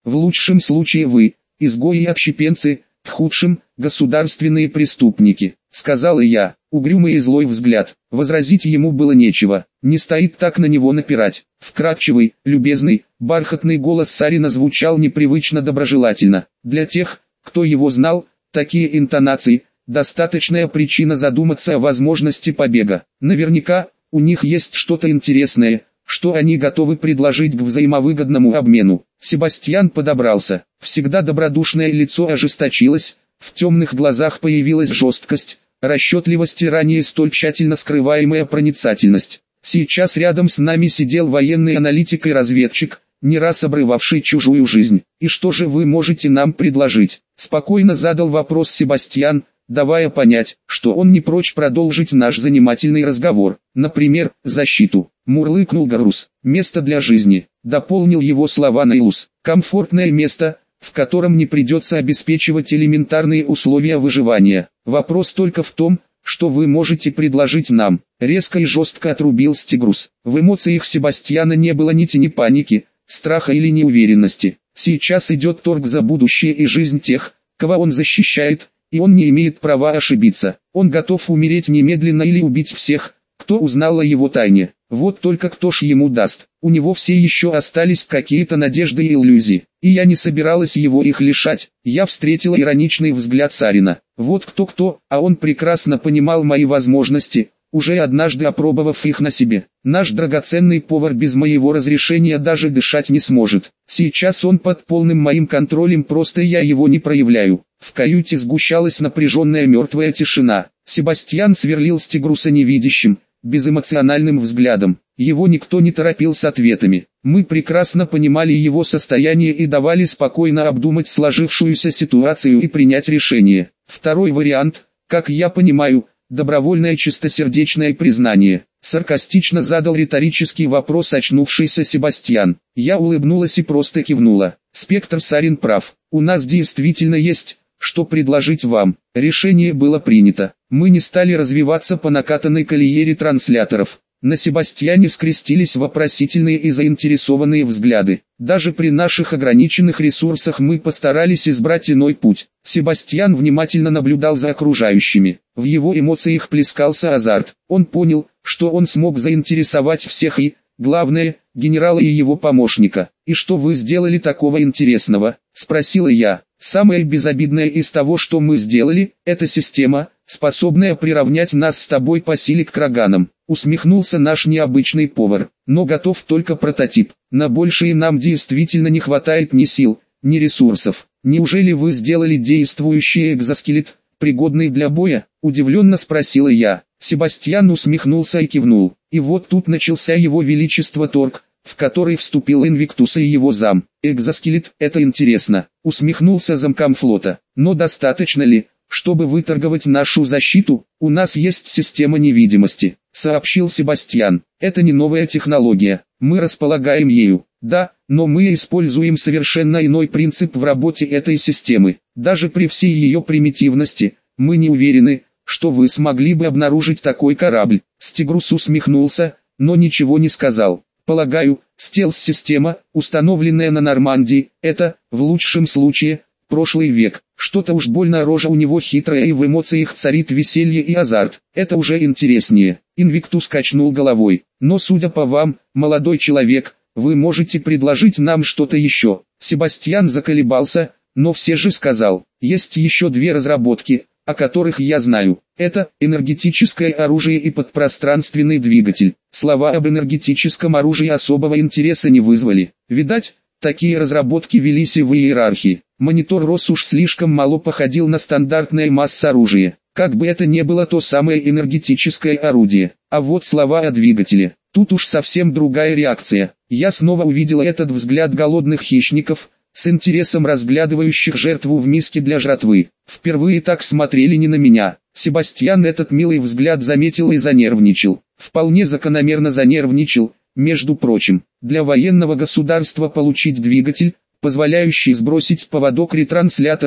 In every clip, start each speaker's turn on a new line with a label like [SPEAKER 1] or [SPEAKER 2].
[SPEAKER 1] В лучшем случае вы, изгои и отщепенцы, в худшем, государственные преступники, сказал я. Угрюмый и злой взгляд. Возразить ему было нечего, не стоит так на него напирать. Вкрадчивый, любезный, бархатный голос Сарина звучал непривычно доброжелательно. Для тех, кто его знал, такие интонации – достаточная причина задуматься о возможности побега. Наверняка, у них есть что-то интересное, что они готовы предложить к взаимовыгодному обмену. Себастьян подобрался. Всегда добродушное лицо ожесточилось, в темных глазах появилась жесткость, расчетливость и ранее столь тщательно скрываемая проницательность. Сейчас рядом с нами сидел военный аналитик и разведчик, не раз обрывавший чужую жизнь. «И что же вы можете нам предложить?» – спокойно задал вопрос Себастьян, давая понять, что он не прочь продолжить наш занимательный разговор. Например, защиту. Мурлыкнул Гарус. Место для жизни. Дополнил его слова Наилус. Комфортное место, в котором не придется обеспечивать элементарные условия выживания. Вопрос только в том, что вы можете предложить нам. Резко и жестко отрубил Стигрус. В эмоциях Себастьяна не было ни тени паники, страха или неуверенности. Сейчас идет торг за будущее и жизнь тех, кого он защищает, и он не имеет права ошибиться. Он готов умереть немедленно или убить всех, кто узнал о его тайне. Вот только кто ж ему даст? У него все еще остались какие-то надежды и иллюзии, и я не собиралась его их лишать. Я встретила ироничный взгляд Сарина. Вот кто-кто, а он прекрасно понимал мои возможности, уже однажды опробовав их на себе. Наш драгоценный повар без моего разрешения даже дышать не сможет. Сейчас он под полным моим контролем, просто я его не проявляю. В каюте сгущалась напряженная мертвая тишина. Себастьян сверлил Стигруса невидящим, безэмоциональным взглядом. Его никто не торопил с ответами. Мы прекрасно понимали его состояние и давали спокойно обдумать сложившуюся ситуацию и принять решение. Второй вариант, как я понимаю, добровольное чистосердечное признание. Саркастично задал риторический вопрос очнувшийся Себастьян. Я улыбнулась и просто кивнула. Спектр Сарин прав. У нас действительно есть, что предложить вам. Решение было принято. Мы не стали развиваться по накатанной колее ретрансляторов. На Себастьяне скрестились вопросительные и заинтересованные взгляды. Даже при наших ограниченных ресурсах мы постарались избрать иной путь. Себастьян внимательно наблюдал за окружающими. В его эмоциях плескался азарт. Он понял, что он смог заинтересовать всех и, главное, генерала и его помощника. «И что вы сделали такого интересного?» – спросила я. «Самое безобидное из того, что мы сделали, это система, способная приравнять нас с тобой по силе к краганам», — усмехнулся наш необычный повар. «Но готов только прототип. На большее нам действительно не хватает ни сил, ни ресурсов. Неужели вы сделали действующий экзоскелет, пригодный для боя?» — удивленно спросила я. Себастьян усмехнулся и кивнул. И вот тут начался его величество торг, в который вступил Инвиктус и его зам. «Экзоскелет, это интересно», — усмехнулся замкомфлота. «Но достаточно ли, чтобы выторговать нашу защиту? У нас есть система невидимости», — сообщил Себастьян. «Это не новая технология, мы располагаем ею. Да, но мы используем совершенно иной принцип в работе этой системы. Даже при всей ее примитивности, мы не уверены, что вы смогли бы обнаружить такой корабль». Стигрус усмехнулся, но ничего не сказал. «Полагаю, стелс-система, установленная на Нормандии, это, в лучшем случае, прошлый век. Что-то уж больно рожа у него хитрая и в эмоциях царит веселье и азарт. Это уже интереснее». Инвиктус качнул головой. «Но судя по вам, молодой человек, вы можете предложить нам что-то еще». Себастьян заколебался, но все же сказал. «Есть еще две разработки, о которых я знаю. Это энергетическое оружие и подпространственный двигатель». Слова об энергетическом оружии особого интереса не вызвали. Видать, такие разработки велись и в иерархии. Монитор Рос уж слишком мало походил на стандартное масс-оружие. Как бы это ни было то самое энергетическое орудие. А вот слова о двигателе. Тут уж совсем другая реакция. Я снова увидела этот взгляд голодных хищников, с интересом разглядывающих жертву в миске для жратвы. Впервые так смотрели не на меня. Себастьян этот милый взгляд заметил и занервничал. Вполне закономерно занервничал. Между прочим, для военного государства получить двигатель, позволяющий сбросить поводок ретрансляторов,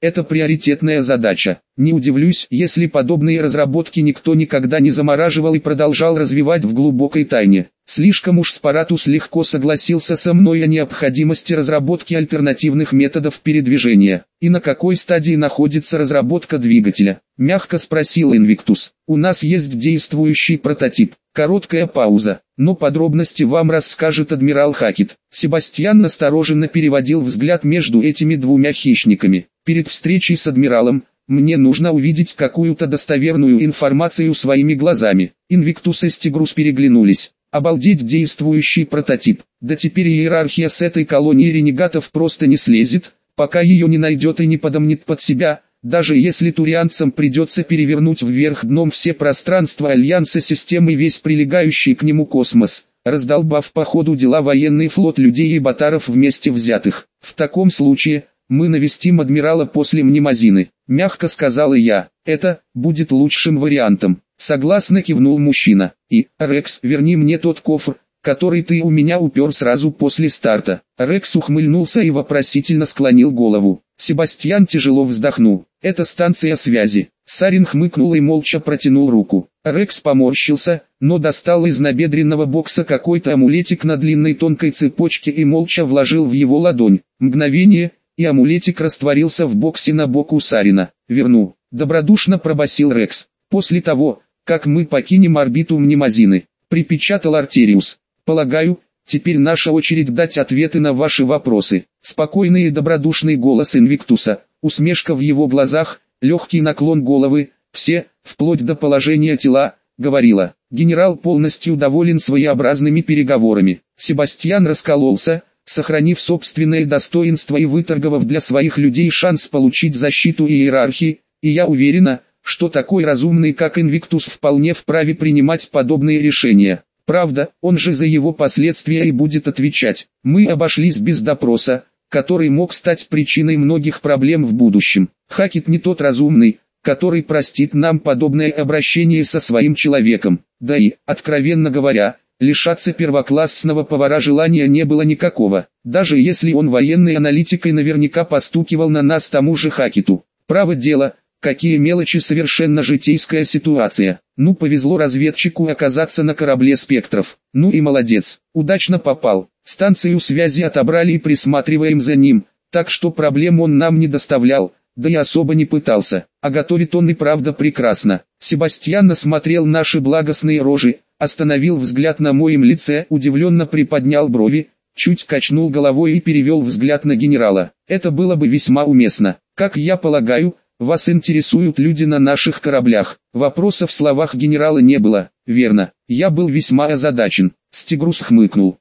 [SPEAKER 1] Это приоритетная задача. Не удивлюсь, если подобные разработки никто никогда не замораживал и продолжал развивать в глубокой тайне. Слишком уж Спаратус легко согласился со мной о необходимости разработки альтернативных методов передвижения. И на какой стадии находится разработка двигателя? Мягко спросил Инвиктус. У нас есть действующий прототип. Короткая пауза. Но подробности вам расскажет адмирал Хакет. Себастьян настороженно переводил взгляд между этими двумя хищниками. Перед встречей с адмиралом, мне нужно увидеть какую-то достоверную информацию своими глазами. Инвиктус и Стигрус переглянулись. Обалдеть, действующий прототип. Да теперь иерархия с этой колонии ренегатов просто не слезет, пока ее не найдет и не подомнет под себя. Даже если турианцам придется перевернуть вверх дном все пространства Альянса системы и весь прилегающий к нему космос, раздолбав по ходу дела военный флот людей и батаров вместе взятых. В таком случае, мы навестим адмирала после Мнемозины, мягко сказала я. Это будет лучшим вариантом. Согласно кивнул мужчина. И, Рекс, верни мне тот кофр, который ты у меня упер сразу после старта. Рекс ухмыльнулся и вопросительно склонил голову. Себастьян тяжело вздохнул. Это станция связи. Сарин хмыкнул и молча протянул руку. Рекс поморщился, но достал из набедренного бокса какой-то амулетик на длинной тонкой цепочке и молча вложил в его ладонь. Мгновение, и амулетик растворился в боксе на боку Сарина. «Верну», — добродушно пробасил Рекс. «После того, как мы покинем орбиту Мнемозины», — припечатал Артериус. «Полагаю, теперь наша очередь дать ответы на ваши вопросы». Спокойный и добродушный голос Инвиктуса, усмешка в его глазах, легкий наклон головы, все, вплоть до положения тела, говорила. Генерал полностью доволен своеобразными переговорами. Себастьян раскололся, сохранив собственное достоинство и выторговав для своих людей шанс получить защиту иерархии, и я уверена, что такой разумный как Инвиктус вполне вправе принимать подобные решения. Правда, он же за его последствия и будет отвечать. Мы обошлись без допроса, который мог стать причиной многих проблем в будущем. Хакет не тот разумный, который простит нам подобное обращение со своим человеком. Да и, откровенно говоря, лишаться первоклассного повара желания не было никакого. Даже если он военный аналитик и наверняка постукивал на нас тому же Хакету. Право дело, какие мелочи, совершенно житейская ситуация. Ну, повезло разведчику оказаться на корабле спектров. Ну и молодец, удачно попал. Станцию связи отобрали и присматриваем за ним, так что проблем он нам не доставлял, да и особо не пытался. А готовит он и правда прекрасно. Себастьян осмотрел наши благостные рожи, остановил взгляд на моем лице, удивленно приподнял брови, чуть качнул головой и перевел взгляд на генерала. Это было бы весьма уместно. Как я полагаю, вас интересуют люди на наших кораблях. Вопросов в словах генерала не было. Верно, я был весьма озадачен. Стигрус хмыкнул.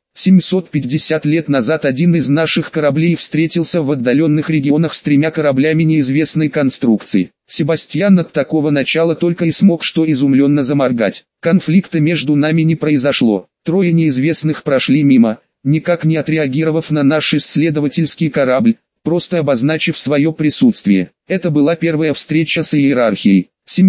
[SPEAKER 1] 750 лет назад один из наших кораблей встретился в отдаленных регионах с 3 кораблями неизвестной конструкции. Себастьян от такого начала только и смог что изумленно заморгать. Конфликта между нами не произошло. 3 неизвестных прошли мимо, никак не отреагировав на наш исследовательский корабль, просто обозначив свое присутствие. Это была первая встреча с иерархией.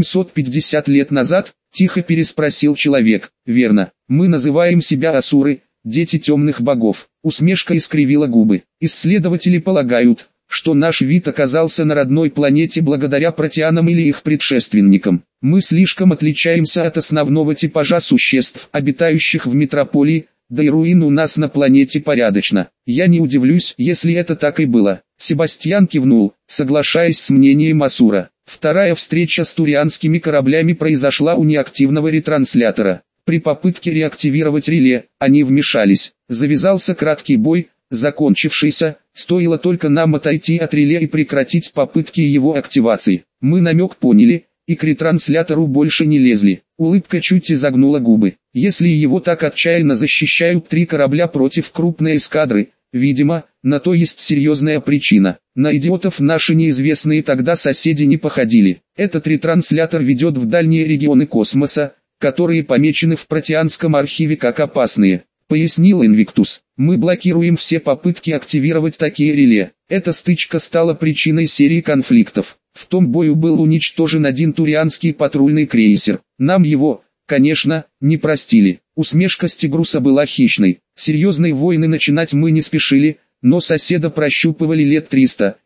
[SPEAKER 1] 750 лет назад, тихо переспросил человек. Верно, мы называем себя асуры, дети темных богов. Усмешка искривила губы. Исследователи полагают, что наш вид оказался на родной планете благодаря протеанам или их предшественникам. Мы слишком отличаемся от основного типажа существ, обитающих в метрополии, да и руин у нас на планете порядочно. Я не удивлюсь, если это так и было. Себастьян кивнул, соглашаясь с мнением Асура. Вторая встреча с турианскими кораблями произошла у неактивного ретранслятора. При попытке реактивировать реле, они вмешались. Завязался краткий бой, закончившийся, стоило только нам отойти от реле и прекратить попытки его активации. Мы намек поняли, и к ретранслятору больше не лезли. Улыбка чуть изогнула губы. Если его так отчаянно защищают 3 корабля против крупной эскадры, видимо, на то есть серьезная причина. На идиотов наши неизвестные тогда соседи не походили. Этот ретранслятор ведет в дальние регионы космоса, которые помечены в протеанском архиве как опасные, пояснил Инвиктус. Мы блокируем все попытки активировать такие реле. Эта стычка стала причиной серии конфликтов. В том бою был уничтожен один турианский патрульный крейсер. Нам его, конечно, не простили. Усмешка Стигруса была хищной. Серьезные войны начинать мы не спешили, но соседа прощупывали лет 300,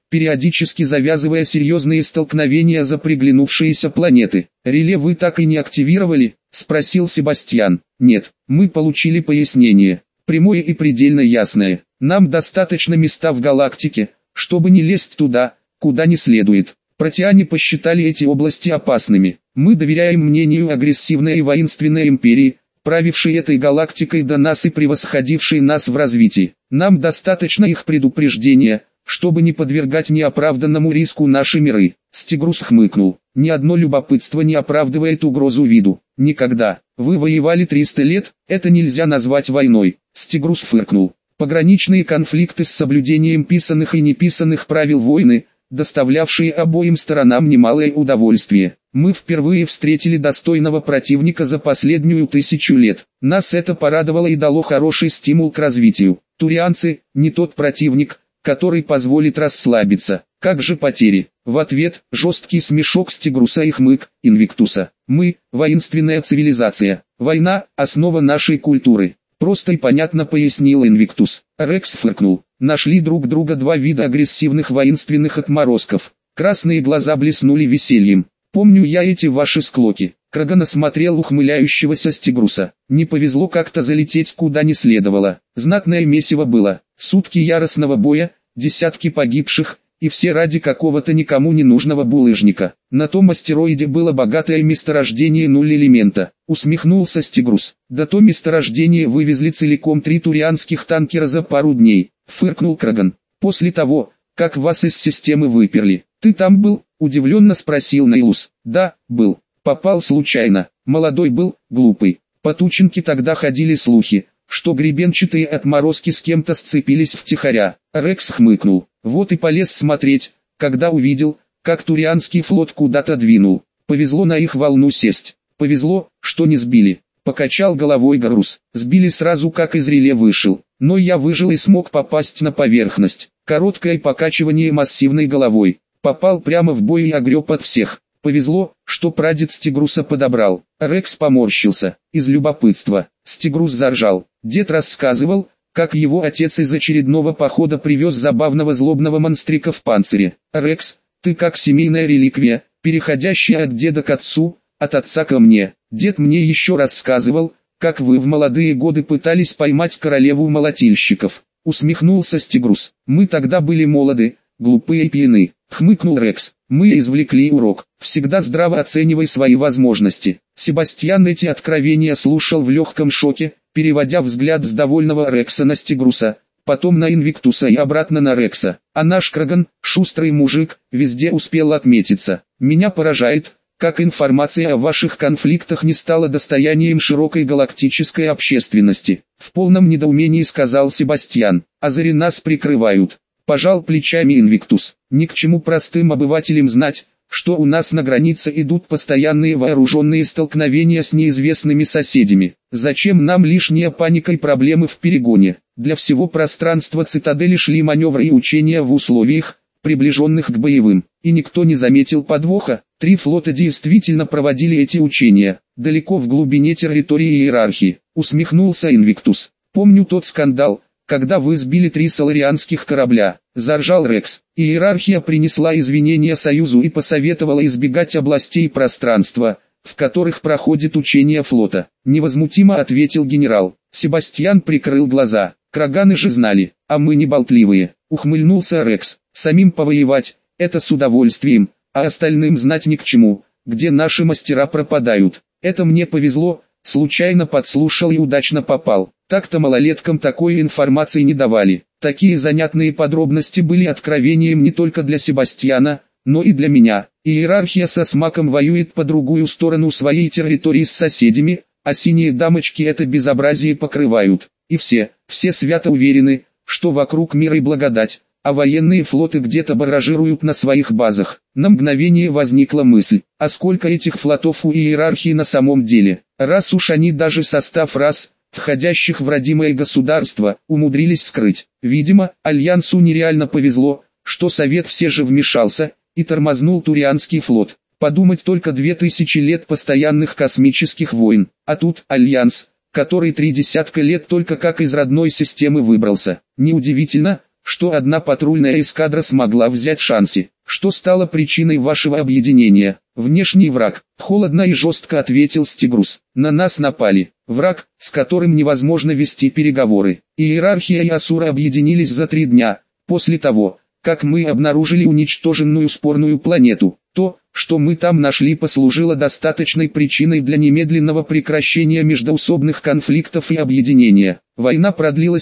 [SPEAKER 1] периодически завязывая серьезные столкновения за приглянувшиеся планеты. «Реле вы так и не активировали?» – спросил Себастьян. «Нет, мы получили пояснение. Прямое и предельно ясное. Нам достаточно места в галактике, чтобы не лезть туда, куда не следует. Протеане посчитали эти области опасными. Мы доверяем мнению агрессивной и воинственной империи, правившей этой галактикой до нас и превосходившей нас в развитии. Нам достаточно их предупреждения, чтобы не подвергать неоправданному риску наши миры». Стигрус хмыкнул. «Ни одно любопытство не оправдывает угрозу виду. Никогда. Вы воевали 300 лет, это нельзя назвать войной». Стигрус фыркнул. «Пограничные конфликты с соблюдением писанных и неписанных правил войны, доставлявшие обоим сторонам немалое удовольствие. Мы впервые встретили достойного противника за последнюю 1000 лет. Нас это порадовало и дало хороший стимул к развитию. Турианцы – не тот противник, который позволит расслабиться. Как же потери?» В ответ – жесткий смешок Стигруса и хмык Инвиктуса. «Мы – воинственная цивилизация. Война – основа нашей культуры». Просто и понятно, пояснил Инвиктус. Рекс фыркнул. «Нашли друг друга два вида агрессивных воинственных отморозков». Красные глаза блеснули весельем. «Помню я эти ваши склоки». Краган осмотрел ухмыляющегося Стигруса. «Не повезло как-то залететь куда не следовало. Знатное месиво было. Сутки яростного боя, десятки погибших, и все ради какого-то никому не нужного булыжника. На том астероиде было богатое месторождение нуль-элемента», усмехнулся Стигрус. «Да то месторождение вывезли целиком 3 турианских танкера за пару дней», фыркнул Краган. «После того, как вас из системы выперли. Ты там был?» удивленно спросил Нейлус. «Да, был. Попал случайно. Молодой был, глупый. По Тучинке тогда ходили слухи, что гребенчатые отморозки с кем-то сцепились втихаря». Рекс хмыкнул. «Вот и полез смотреть, когда увидел, как турианский флот куда-то двинул. Повезло на их волну сесть. Повезло, что не сбили». Покачал головой Гарус. «Сбили сразу, как из реле вышел. Но я выжил и смог попасть на поверхность. Короткое покачивание массивной головой. Попал прямо в бой и огреб от всех. Повезло, что прадед Стигруса подобрал». Рекс поморщился. Из любопытства. Стигрус заржал. Дед рассказывал, как его отец из очередного похода привез забавного злобного монстрика в панцире. «Рекс, ты как семейная реликвия, переходящая от деда к отцу, от отца ко мне. Дед мне еще рассказывал, как вы в молодые годы пытались поймать королеву молотильщиков». Усмехнулся Стигрус. «Мы тогда были молоды, глупые и пьяны», хмыкнул Рекс. «Мы извлекли урок. Всегда здраво оценивай свои возможности». Себастьян эти откровения слушал в легком шоке, переводя взгляд с довольного Рекса на Стигруса, потом на Инвиктуса и обратно на Рекса. «А наш Краган, шустрый мужик, везде успел отметиться. Меня поражает, как информация о ваших конфликтах не стала достоянием широкой галактической общественности», в полном недоумении сказал Себастьян. «Азари нас прикрывают». Пожал плечами Инвиктус. «Ни к чему простым обывателям знать, что у нас на границе идут постоянные вооруженные столкновения с неизвестными соседями. Зачем нам лишняя паника и проблемы в перегоне? Для всего пространства цитадели шли маневры и учения в условиях, приближенных к боевым, и никто не заметил подвоха. 3 флота действительно проводили эти учения, далеко в глубине территории иерархии», усмехнулся Инвиктус. «Помню тот скандал, когда вы сбили 3 соларианских корабля», заржал Рекс. «Иерархия принесла извинения Союзу и посоветовала избегать областей пространства, в которых проходит учение флота», невозмутимо ответил генерал. Себастьян прикрыл глаза. «Краганы же знали, а мы не болтливые», ухмыльнулся Рекс. «Самим повоевать, это с удовольствием, а остальным знать ни к чему, где наши мастера пропадают. Это мне повезло, случайно подслушал и удачно попал. Так-то малолеткам такой информации не давали». Такие занятные подробности были откровением не только для Себастьяна, но и для меня. Иерархия со смаком воюет по другую сторону своей территории с соседями, а синие дамочки это безобразие покрывают. И все свято уверены, что вокруг мир и благодать, а военные флоты где-то баражируют на своих базах. На мгновение возникла мысль, а сколько этих флотов у иерархии на самом деле? Раз уж они даже состав рас, входящих в родимое государство, умудрились скрыть. Видимо, Альянсу нереально повезло, что Совет все же вмешался и тормознул Турианский флот. Подумать только 2000 лет постоянных космических войн, а тут Альянс, который 30 лет только как из родной системы выбрался. Неудивительно, что одна патрульная эскадра смогла взять шансы. Что стало причиной вашего объединения? Внешний враг. Холодно и жестко ответил Стигрус. На нас напали. Враг, с которым невозможно вести переговоры. Иерархия и Асуры объединились за 3 дня, после того, как мы обнаружили уничтоженную спорную планету. То, что мы там нашли, послужило достаточной причиной для немедленного прекращения междоусобных конфликтов и объединения. Война продлилась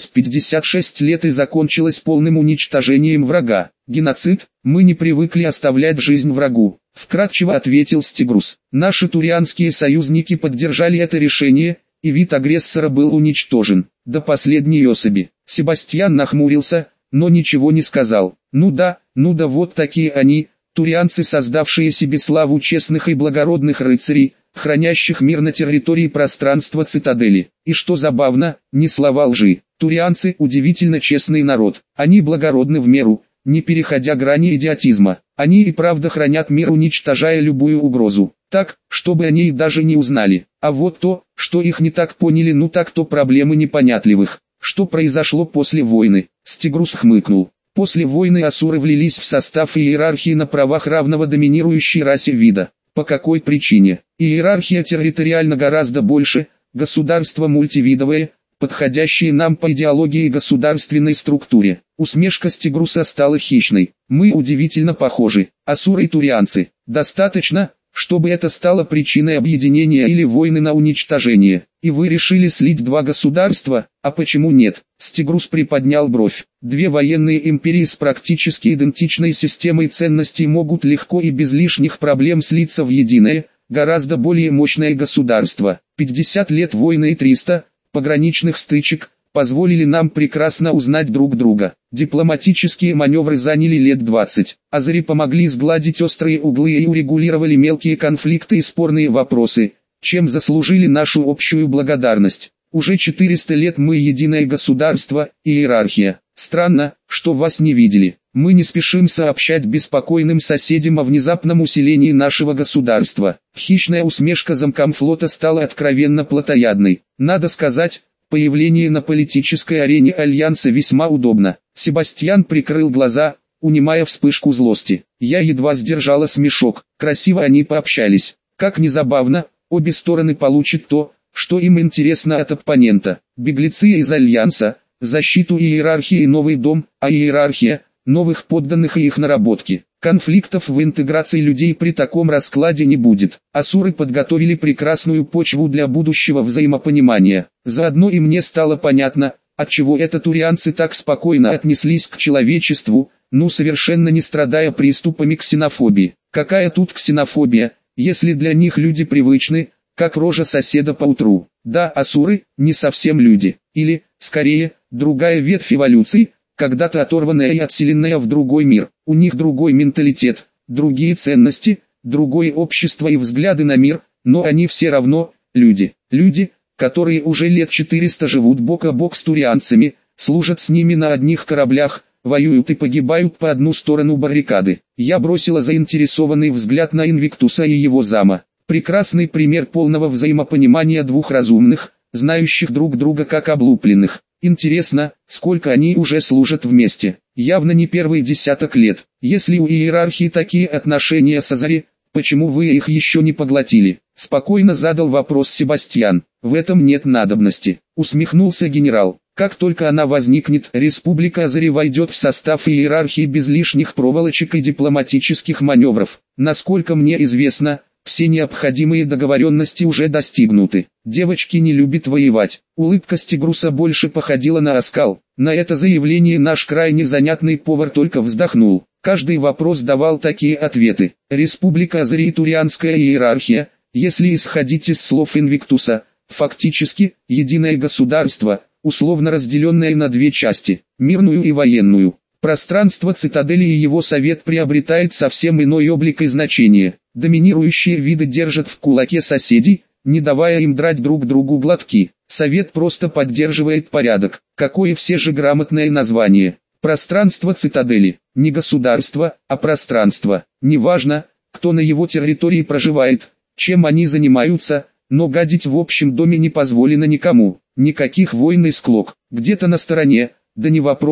[SPEAKER 1] 56 лет и закончилась полным уничтожением врага. Геноцид, мы не привыкли оставлять жизнь врагу, вкратчиво ответил Стигрус. Наши турианские союзники поддержали это решение, и вид агрессора был уничтожен, до последней особи. Себастьян нахмурился, но ничего не сказал. Ну да, вот такие они, турианцы, создавшие себе славу честных и благородных рыцарей, хранящих мир на территории пространства цитадели. И что забавно, ни слова лжи. Турианцы – удивительно честный народ. Они благородны в меру, не переходя грани идиотизма. Они и правда хранят мир, уничтожая любую угрозу, так, чтобы они и даже не узнали. А вот то, что их не так поняли, ну так то проблемы непонятливых. Что произошло после войны? Стигрус хмыкнул. После войны Асуры влились в состав иерархии на правах равного доминирующей расе вида. По какой причине? Иерархия территориально гораздо больше, государство мультивидовое, подходящее нам по идеологии и государственной структуре. Усмешка Стигруса стала хищной. Мы удивительно похожи. Асуры и турианцы. Достаточно, чтобы это стало причиной объединения или войны на уничтожение. И вы решили слить 2 государства, а почему нет? Стигрус приподнял бровь. 2 военные империи с практически идентичной системой ценностей могут легко и без лишних проблем слиться в единое, гораздо более мощное государство. 50 лет войны и 300 пограничных стычек позволили нам прекрасно узнать друг друга. Дипломатические маневры заняли лет 20. Азари помогли сгладить острые углы и урегулировали мелкие конфликты и спорные вопросы, чем заслужили нашу общую благодарность. Уже 400 лет мы единое государство, иерархия. Странно, что вас не видели. Мы не спешим сообщать беспокойным соседям о внезапном усилении нашего государства. Хищная усмешка замкомфлота стала откровенно плотоядной. Надо сказать, появление на политической арене Альянса весьма удобно. Себастьян прикрыл глаза, унимая вспышку злости. Я едва сдержала смешок. Красиво они пообщались. Как ни забавно, обе стороны получат то, что им интересно от оппонента. Беглецы из Альянса, защиту иерархии и новый дом, а иерархия – новых подданных и их наработки. Конфликтов в интеграции людей при таком раскладе не будет. Асуры подготовили прекрасную почву для будущего взаимопонимания. Заодно и мне стало понятно, отчего это турианцы так спокойно отнеслись к человечеству, совершенно не страдая приступами ксенофобии. Какая тут ксенофобия, если для них люди привычны, как рожа соседа по утру. Да, асуры – не совсем люди. Или, скорее, другая ветвь эволюции, когда-то оторванная и отселенная в другой мир. У них другой менталитет, другие ценности, другое общество и взгляды на мир, но они все равно люди. Люди, которые уже лет 400 живут бок о бок с турианцами, служат с ними на одних кораблях, воюют и погибают по одну сторону баррикады. Я бросила заинтересованный взгляд на Инвиктуса и его зама. Прекрасный пример полного взаимопонимания 2 разумных, знающих друг друга как облупленных. Интересно, сколько они уже служат вместе. Явно не первый десяток лет. Если у иерархии такие отношения с Азари, почему вы их еще не поглотили? Спокойно задал вопрос Себастьян. В этом нет надобности. Усмехнулся генерал. Как только она возникнет, Республика Азари войдет в состав иерархии без лишних проволочек и дипломатических маневров. Насколько мне известно, все необходимые договоренности уже достигнуты. Девочки не любят воевать. Улыбка Стигруса больше походила на оскал. На это заявление наш крайне занятный повар только вздохнул. Каждый вопрос давал такие ответы. Республика Азари и турианская иерархия, если исходить из слов Инвиктуса, фактически, единое государство, условно разделенное на 2 части, мирную и военную. Пространство цитадели и его совет приобретает совсем иной облик и значение. Доминирующие виды держат в кулаке соседей, не давая им драть друг другу глотки. Совет просто поддерживает порядок. Какое все же грамотное название. Пространство цитадели. Не государство, а пространство. Неважно, кто на его территории проживает, чем они занимаются, но гадить в общем доме не позволено никому. Никаких войн и склок. Где-то на стороне, да не вопрос,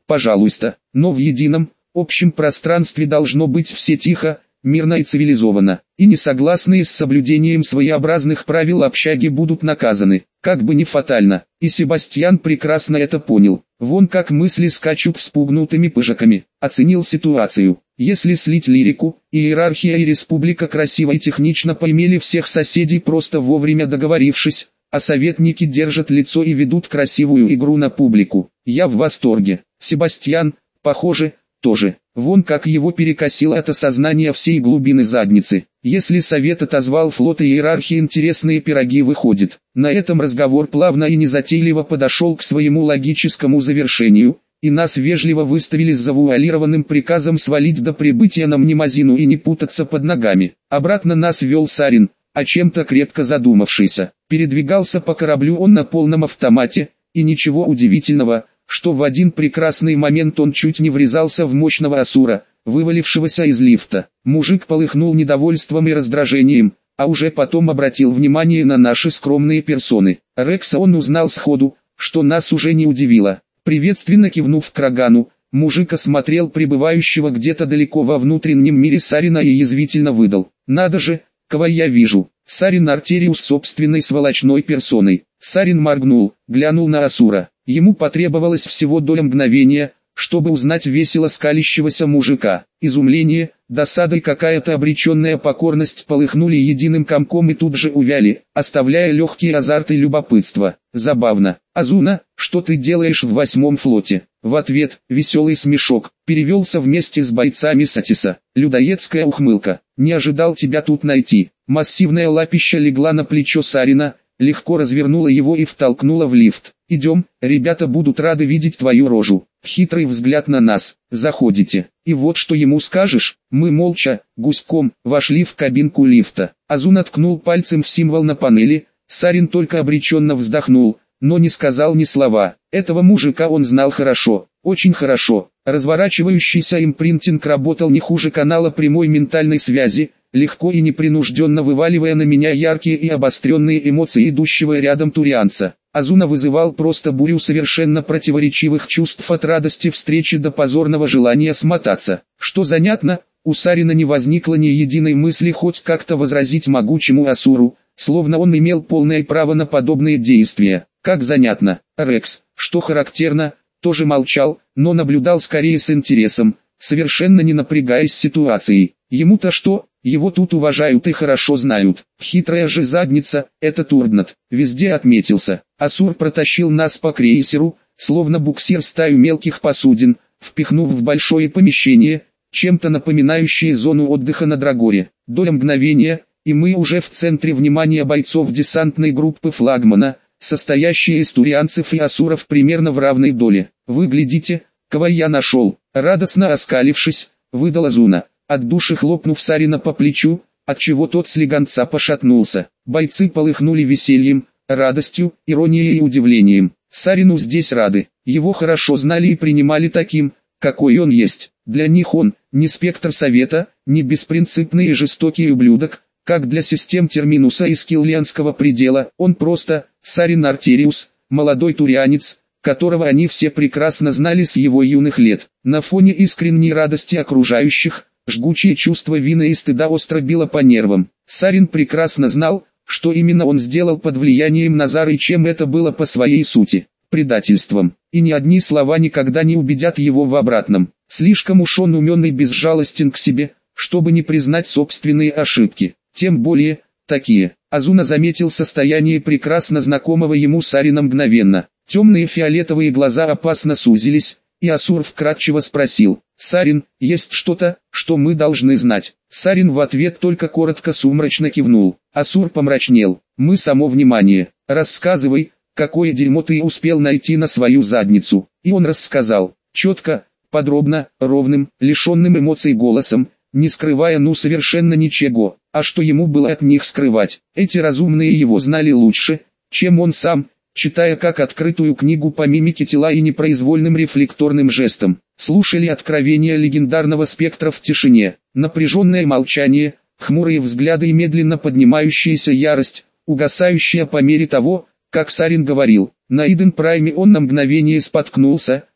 [SPEAKER 1] пожалуйста, но в едином, общем пространстве должно быть все тихо, мирно и цивилизованно, и несогласные с соблюдением своеобразных правил общаги будут наказаны, как бы ни фатально, и Себастьян прекрасно это понял. Вон как мысли скачут вспугнутыми пыжиками, оценил ситуацию. Если слить лирику, иерархия и республика красиво и технично поимели всех соседей, просто вовремя договорившись, а советники держат лицо и ведут красивую игру на публику. Я в восторге. Себастьян, похоже, тоже. Вон как его перекосило от осознания всей глубины задницы. Если совет отозвал флот и иерархии, интересные пироги выходят. На этом разговор плавно и незатейливо подошел к своему логическому завершению, и нас вежливо выставили с завуалированным приказом свалить до прибытия на Мнемозину и не путаться под ногами. Обратно нас вел Сарин, о чем-то крепко задумавшийся. Передвигался по кораблю он на полном автомате, и ничего удивительного, что в один прекрасный момент он чуть не врезался в мощного асура, вывалившегося из лифта. Мужик полыхнул недовольством и раздражением, а уже потом обратил внимание на наши скромные персоны. Рекса он узнал сходу, что нас уже не удивило. Приветственно кивнув к Рогану, мужик осмотрел пребывающего где-то далеко во внутреннем мире Сарина и язвительно выдал: «Надо же, кого я вижу!» Сарин Артериус собственной сволочной персоной. Сарин моргнул, глянул на асура. Ему потребовалось всего доля мгновения, чтобы узнать весело скалящегося мужика. Изумление, досада и какая-то обреченная покорность полыхнули единым комком и тут же увяли, оставляя легкий азарт и любопытство. Забавно. «Азуна, что ты делаешь в 8-м флоте?» В ответ, веселый смешок, перевелся вместе с бойцами Сатиса. Людоедская ухмылка. «Не ожидал тебя тут найти». Массивная лапища легла на плечо Сарина, легко развернула его и втолкнула в лифт. «Идем, ребята будут рады видеть твою рожу». Хитрый взгляд на нас. «Заходите». И вот что ему скажешь. Мы молча, гуськом, вошли в кабинку лифта. Азуна ткнул пальцем в символ на панели. Сарин только обреченно вздохнул, но не сказал ни слова. Этого мужика он знал хорошо, очень хорошо. Разворачивающийся импринтинг работал не хуже канала прямой ментальной связи, легко и непринужденно вываливая на меня яркие и обостренные эмоции идущего рядом турианца. Азуна вызывал просто бурю совершенно противоречивых чувств, от радости встречи до позорного желания смотаться. Что занятно, у Сарина не возникло ни единой мысли хоть как-то возразить могучему асуру, словно он имел полное право на подобные действия. Как занятно. Рекс, что характерно, тоже молчал, но наблюдал скорее с интересом, совершенно не напрягаясь ситуацией. Ему-то что, его тут уважают и хорошо знают. Хитрая же задница, этот Урднат, везде отметился. Асур протащил нас по крейсеру, словно буксир стаю мелких посудин, впихнув в большое помещение, чем-то напоминающее зону отдыха на Драгоре. Доля мгновения, и мы уже в центре внимания бойцов десантной группы флагмана, состоящей из турианцев и асуров примерно в равной доле. «Вы глядите, кого я нашел!» Радостно оскалившись, выдал Азуна, от души хлопнув Сарина по плечу, отчего тот слегонца пошатнулся. Бойцы полыхнули весельем, радостью, иронией и удивлением. Сарину здесь рады, его хорошо знали и принимали таким, какой он есть. Для них он, не спектр совета, не беспринципный и жестокий ублюдок, как для систем Терминуса и Скиллианского предела. Он просто, Сарин Артериус, молодой турианец, которого они все прекрасно знали с его юных лет. На фоне искренней радости окружающих, жгучее чувство вины и стыда остро било по нервам. Сарин прекрасно знал, что именно он сделал под влиянием Назара и чем это было по своей сути. Предательством. И ни одни слова никогда не убедят его в обратном. Слишком уж он умен и безжалостен к себе, чтобы не признать собственные ошибки. Тем более, такие. Азуна заметил состояние прекрасно знакомого ему Сарина мгновенно. Темные фиолетовые глаза опасно сузились, и Асур вкратчиво спросил: «Сарин, есть что-то, что мы должны знать?» Сарин в ответ только коротко сумрачно кивнул. Асур помрачнел. «Мы само внимание. Рассказывай, какое дерьмо ты успел найти на свою задницу». И он рассказал. Четко, подробно, ровным, лишенным эмоций голосом, не скрывая совершенно ничего. А что ему было от них скрывать? Эти разумные его знали лучше, чем он сам, читая как открытую книгу по мимике тела и непроизвольным рефлекторным жестам. Слушали откровения легендарного спектра в тишине. Напряженное молчание, хмурые взгляды и медленно поднимающаяся ярость, угасающая по мере того, как Сарин говорил. На Иден Прайме он на мгновение споткнулся,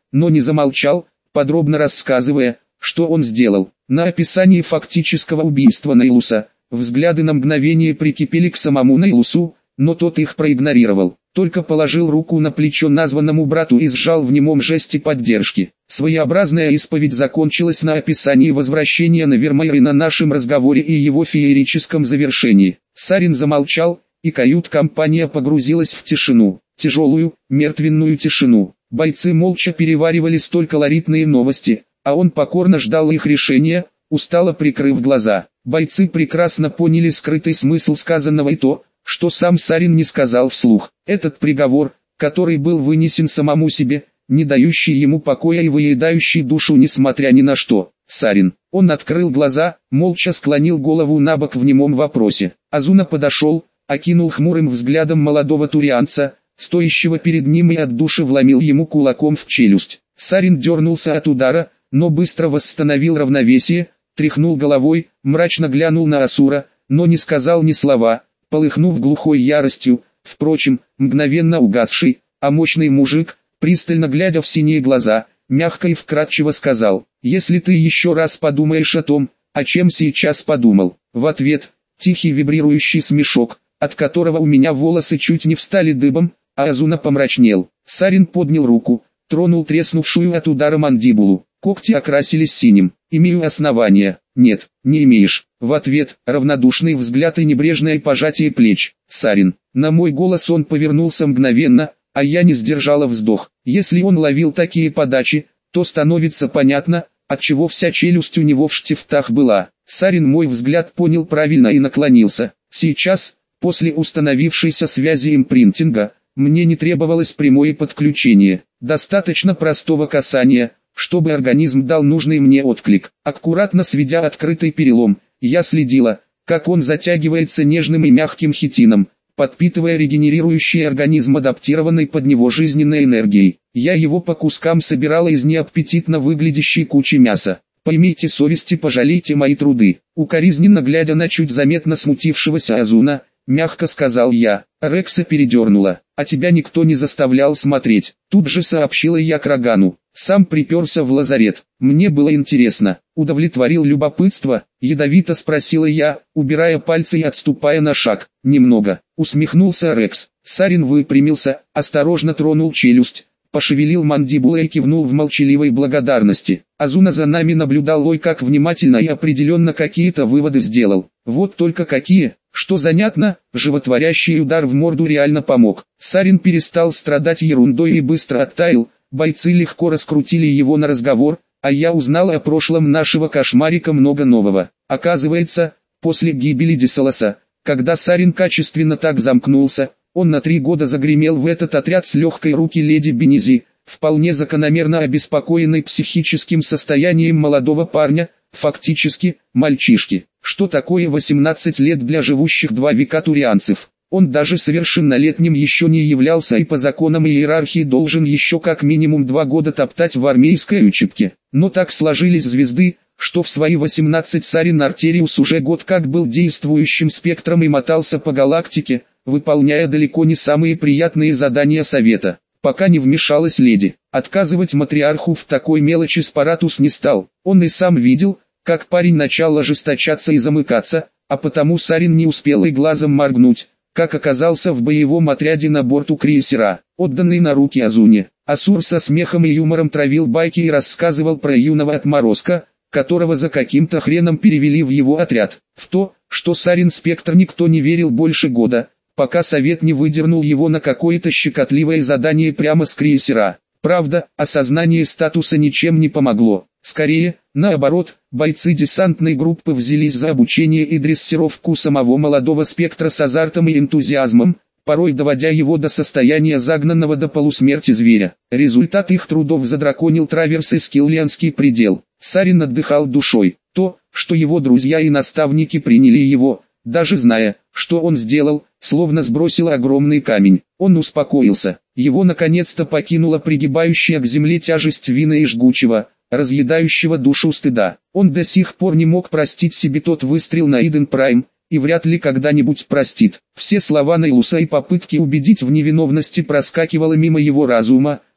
[SPEAKER 1] но не замолчал, подробно рассказывая, что он сделал. На описании фактического убийства Нейлуса, взгляды на мгновение прикипели к самому Нейлусу, но тот их проигнорировал, только положил руку на плечо названному брату и сжал в немом жесте поддержки. Своеобразная исповедь закончилась на описании возвращения Невермайра и на нашем разговоре и его феерическом завершении. Сарин замолчал, и кают-компания погрузилась в тишину, тяжелую, мертвенную тишину. Бойцы молча переваривали столь колоритные новости, а он покорно ждал их решения, устало прикрыв глаза. Бойцы прекрасно поняли скрытый смысл сказанного и то, что сам Сарин не сказал вслух. Этот приговор, который был вынесен самому себе, не дающий ему покоя и выедающий душу несмотря ни на что. Сарин. Он открыл глаза, молча склонил голову набок в немом вопросе. Азуна подошел, окинул хмурым взглядом молодого турианца, стоящего перед ним, и от души вломил ему кулаком в челюсть. Сарин дернулся от удара, но быстро восстановил равновесие, тряхнул головой, мрачно глянул на Асура, но не сказал ни слова, полыхнув глухой яростью, впрочем, мгновенно угасший, а мощный мужик, пристально глядя в синие глаза, мягко и вкратчиво сказал: «Если ты еще раз подумаешь о том, о чем сейчас подумал». В ответ, тихий вибрирующий смешок, от которого у меня волосы чуть не встали дыбом, а Азуна помрачнел. Сарин поднял руку, тронул треснувшую от удара мандибулу. Когти окрасились синим. «Имею основания». «Нет, не имеешь». В ответ, равнодушный взгляд и небрежное пожатие плеч. «Сарин». На мой голос он повернулся мгновенно, а я не сдержала вздох. Если он ловил такие подачи, то становится понятно, отчего вся челюсть у него в штифтах была. Сарин мой взгляд понял правильно и наклонился. Сейчас, после установившейся связи импринтинга, мне не требовалось прямое подключение. Достаточно простого касания, чтобы организм дал нужный мне отклик. Аккуратно сведя открытый перелом, я следила, как он затягивается нежным и мягким хитином, подпитывая регенерирующий организм адаптированной под него жизненной энергией. Я его по кускам собирала из неаппетитно выглядящей кучи мяса. «Поймите совесть и пожалейте мои труды». Укоризненно глядя на чуть заметно смутившегося Азуна, мягко сказал я. Рекса передернула. «А тебя никто не заставлял смотреть». Тут же сообщила я Крагану. Сам приперся в лазарет. Мне было интересно. Удовлетворил любопытство? Ядовито спросила я, убирая пальцы и отступая на шаг. Немного. Усмехнулся Рекс. Сарин выпрямился, осторожно тронул челюсть, пошевелил мандибулой и кивнул в молчаливой благодарности. Азуна за нами наблюдал, ой, как внимательно, и определенно какие-то выводы сделал. Вот только какие? Что занятно, животворящий удар в морду реально помог. Сарин перестал страдать ерундой и быстро оттаял. Бойцы легко раскрутили его на разговор, а я узнал о прошлом нашего кошмарика много нового. Оказывается, после гибели Десалоса, когда Сарин качественно так замкнулся, он на 3 года загремел в этот отряд с легкой руки леди Бенези, вполне закономерно обеспокоенной психическим состоянием молодого парня, фактически, мальчишки. Что такое 18 лет для живущих 2 века турианцев? Он даже совершеннолетним еще не являлся и по законам иерархии должен еще как минимум 2 года топтать в армейской учебке. Но так сложились звезды, что в свои 18 Сарин Артериус уже год как был действующим спектром и мотался по галактике, выполняя далеко не самые приятные задания совета. Пока не вмешалась леди. Отказывать матриарху в такой мелочи Спаратус не стал. Он и сам видел, как парень начал ожесточаться и замыкаться, а потому Сарин не успел и глазом моргнуть, как оказался в боевом отряде на борту крейсера, отданный на руки Азуне. Асур со смехом и юмором травил байки и рассказывал про юного отморозка, которого за каким-то хреном перевели в его отряд. В то, что Сарин Спектр, никто не верил больше года, пока совет не выдернул его на какое-то щекотливое задание прямо с крейсера. Правда, осознание статуса ничем не помогло. Скорее, наоборот, бойцы десантной группы взялись за обучение и дрессировку самого молодого Спектра с азартом и энтузиазмом, порой доводя его до состояния загнанного до полусмерти зверя. Результат их трудов задраконил Траверс и Скиллианский предел. Сарин отдыхал душой. То, что его друзья и наставники приняли его, даже зная, что он сделал, словно сбросил огромный камень. Он успокоился. Его наконец-то покинула пригибающая к земле тяжесть вины и жгучего, разъедающего душу стыда. Он до сих пор не мог простить себе тот выстрел на Иден Прайм, и вряд ли когда-нибудь простит. Все слова Нейлуса и попытки убедить в невиновности проскакивало мимо его разума,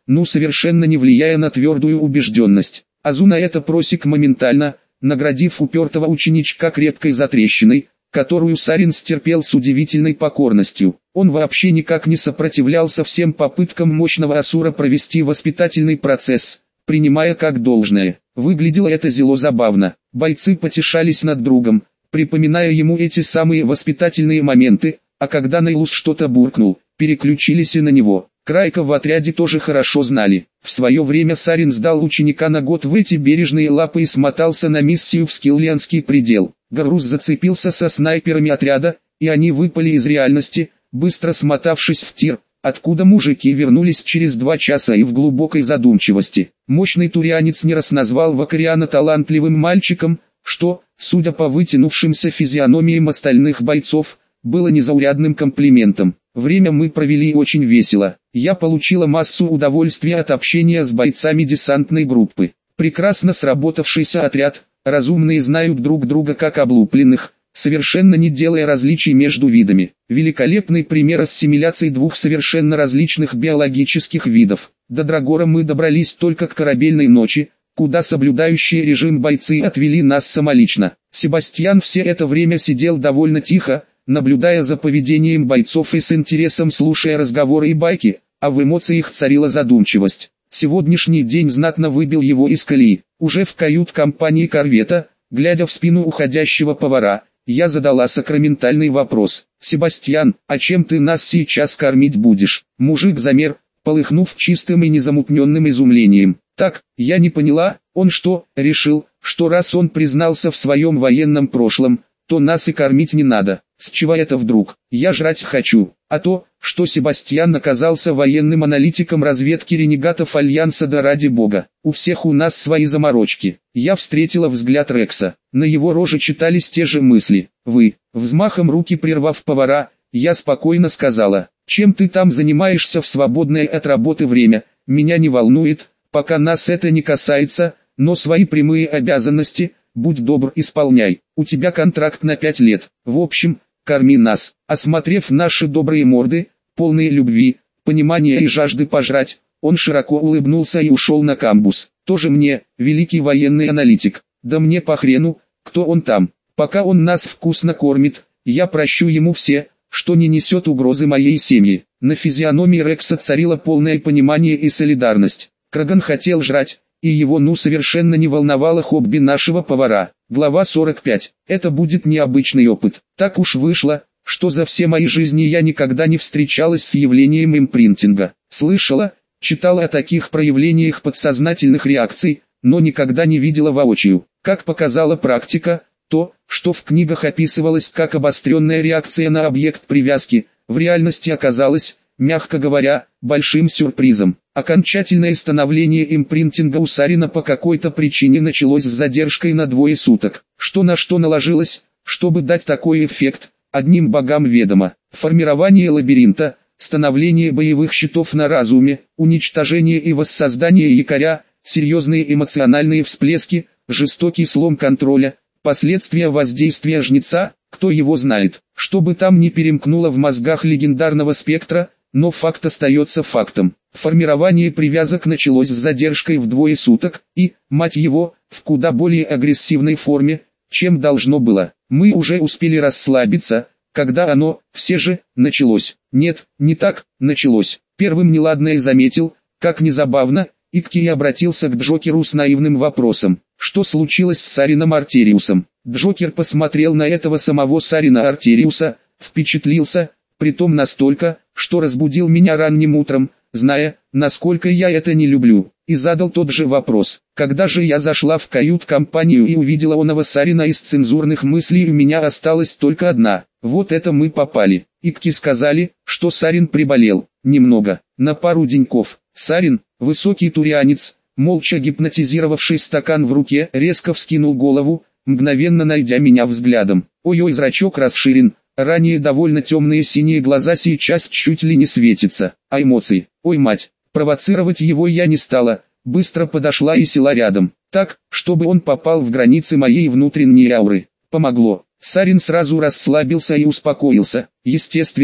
[SPEAKER 1] совершенно не влияя на твердую убежденность. Азу на это просек моментально, наградив упертого ученичка крепкой затрещиной, которую Сарин стерпел с удивительной покорностью. Он вообще никак не сопротивлялся всем попыткам мощного асура провести воспитательный процесс, принимая как должное. Выглядело это зело забавно. Бойцы потешались над другом, припоминая ему эти самые воспитательные моменты, а когда Нейлус что-то буркнул, переключились и на него. Крайка в отряде тоже хорошо знали. В свое время Сарин сдал ученика на год в эти бережные лапы и смотался на миссию в Скиллианский предел. Гаррус зацепился со снайперами отряда, и они выпали из реальности, быстро смотавшись в тир, откуда мужики вернулись через 2 часа и в глубокой задумчивости. Мощный турианец не раз назвал Вакариана талантливым мальчиком, что, судя по вытянувшимся физиономиям остальных бойцов, было незаурядным комплиментом. Время мы провели очень весело. Я получила массу удовольствия от общения с бойцами десантной группы. Прекрасно сработавшийся отряд, разумные знают друг друга как облупленных, совершенно не делая различий между видами. Великолепный пример ассимиляции 2 совершенно различных биологических видов. До Драгора мы добрались только к корабельной ночи, куда соблюдающие режим бойцы отвели нас самолично. Себастьян все это время сидел довольно тихо, наблюдая за поведением бойцов и с интересом слушая разговоры и байки, а в эмоциях царила задумчивость. Сегодняшний день знатно выбил его из колеи. Уже в кают-компании корвета, глядя в спину уходящего повара, я задала сакраментальный вопрос. «Себастьян, а чем ты нас сейчас кормить будешь?» Мужик замер, полыхнув чистым и незамутненным изумлением. «Так, я не поняла, он что, решил, что раз он признался в своем военном прошлом, то нас и кормить не надо? С чего это вдруг? Я жрать хочу». А то, что Себастьян оказался военным аналитиком разведки ренегатов Альянса, да ради бога. У всех у нас свои заморочки. Я встретила взгляд Рекса. На его роже читались те же мысли. «Вы». Взмахом руки прервав повара, я спокойно сказала: «Чем ты там занимаешься в свободное от работы время, меня не волнует, пока нас это не касается, но свои прямые обязанности, будь добр, исполняй. У тебя контракт на 5 лет. В общем, корми нас». Осмотрев наши добрые морды, полные любви, понимания и жажды пожрать, он широко улыбнулся и ушел на камбус. «Тоже мне, великий военный аналитик. Да мне по хрену, кто он там. Пока он нас вкусно кормит, я прощу ему все, что не несет угрозы моей семье». На физиономии Рекса царило полное понимание и солидарность. Краган хотел жрать, и его совершенно не волновало хобби нашего повара. Глава 45. Это будет необычный опыт. Так уж вышло, что за все мои жизни я никогда не встречалась с явлением импринтинга. Слышала, читала о таких проявлениях подсознательных реакций, но никогда не видела воочию. Как показала практика, то, что в книгах описывалось как обостренная реакция на объект привязки, в реальности оказалось, мягко говоря, большим сюрпризом. Окончательное становление импринтинга у Сарина по какой-то причине началось с задержкой на 2 суток. Что на что наложилось, чтобы дать такой эффект, одним богам ведомо. Формирование лабиринта, становление боевых щитов на разуме, уничтожение и воссоздание якоря, серьезные эмоциональные всплески, жестокий слом контроля, последствия воздействия жнеца, кто его знает. Что бы там ни перемкнуло в мозгах легендарного спектра, но факт остается фактом. Формирование привязок началось с задержкой в 2 суток, и, мать его, в куда более агрессивной форме, чем должно было. Мы уже успели расслабиться, когда оно, все же, началось. Нет, не так, началось. Первым неладное заметил, как незабавно, Икки обратился к Джокеру с наивным вопросом: что случилось с Сарином Артериусом? Джокер посмотрел на этого самого Сарина Артериуса, впечатлился, притом настолько, что разбудил меня ранним утром, зная, насколько я это не люблю, и задал тот же вопрос. Когда же я зашла в кают-компанию и увидела оного Сарина, из цензурных мыслей у меня осталась только одна: вот это мы попали. Икки сказали, что Сарин приболел, немного, на пару деньков. Сарин, высокий турианец, молча гипнотизировавший стакан в руке, резко вскинул голову, мгновенно найдя меня взглядом. Ой-ой, зрачок расширен, ранее довольно темные синие глаза сейчас чуть ли не светятся. А эмоции, ой мать, провоцировать его я не стала, быстро подошла и села рядом, так, чтобы он попал в границы моей внутренней ауры. Помогло. Сарин сразу расслабился и успокоился. Естественно,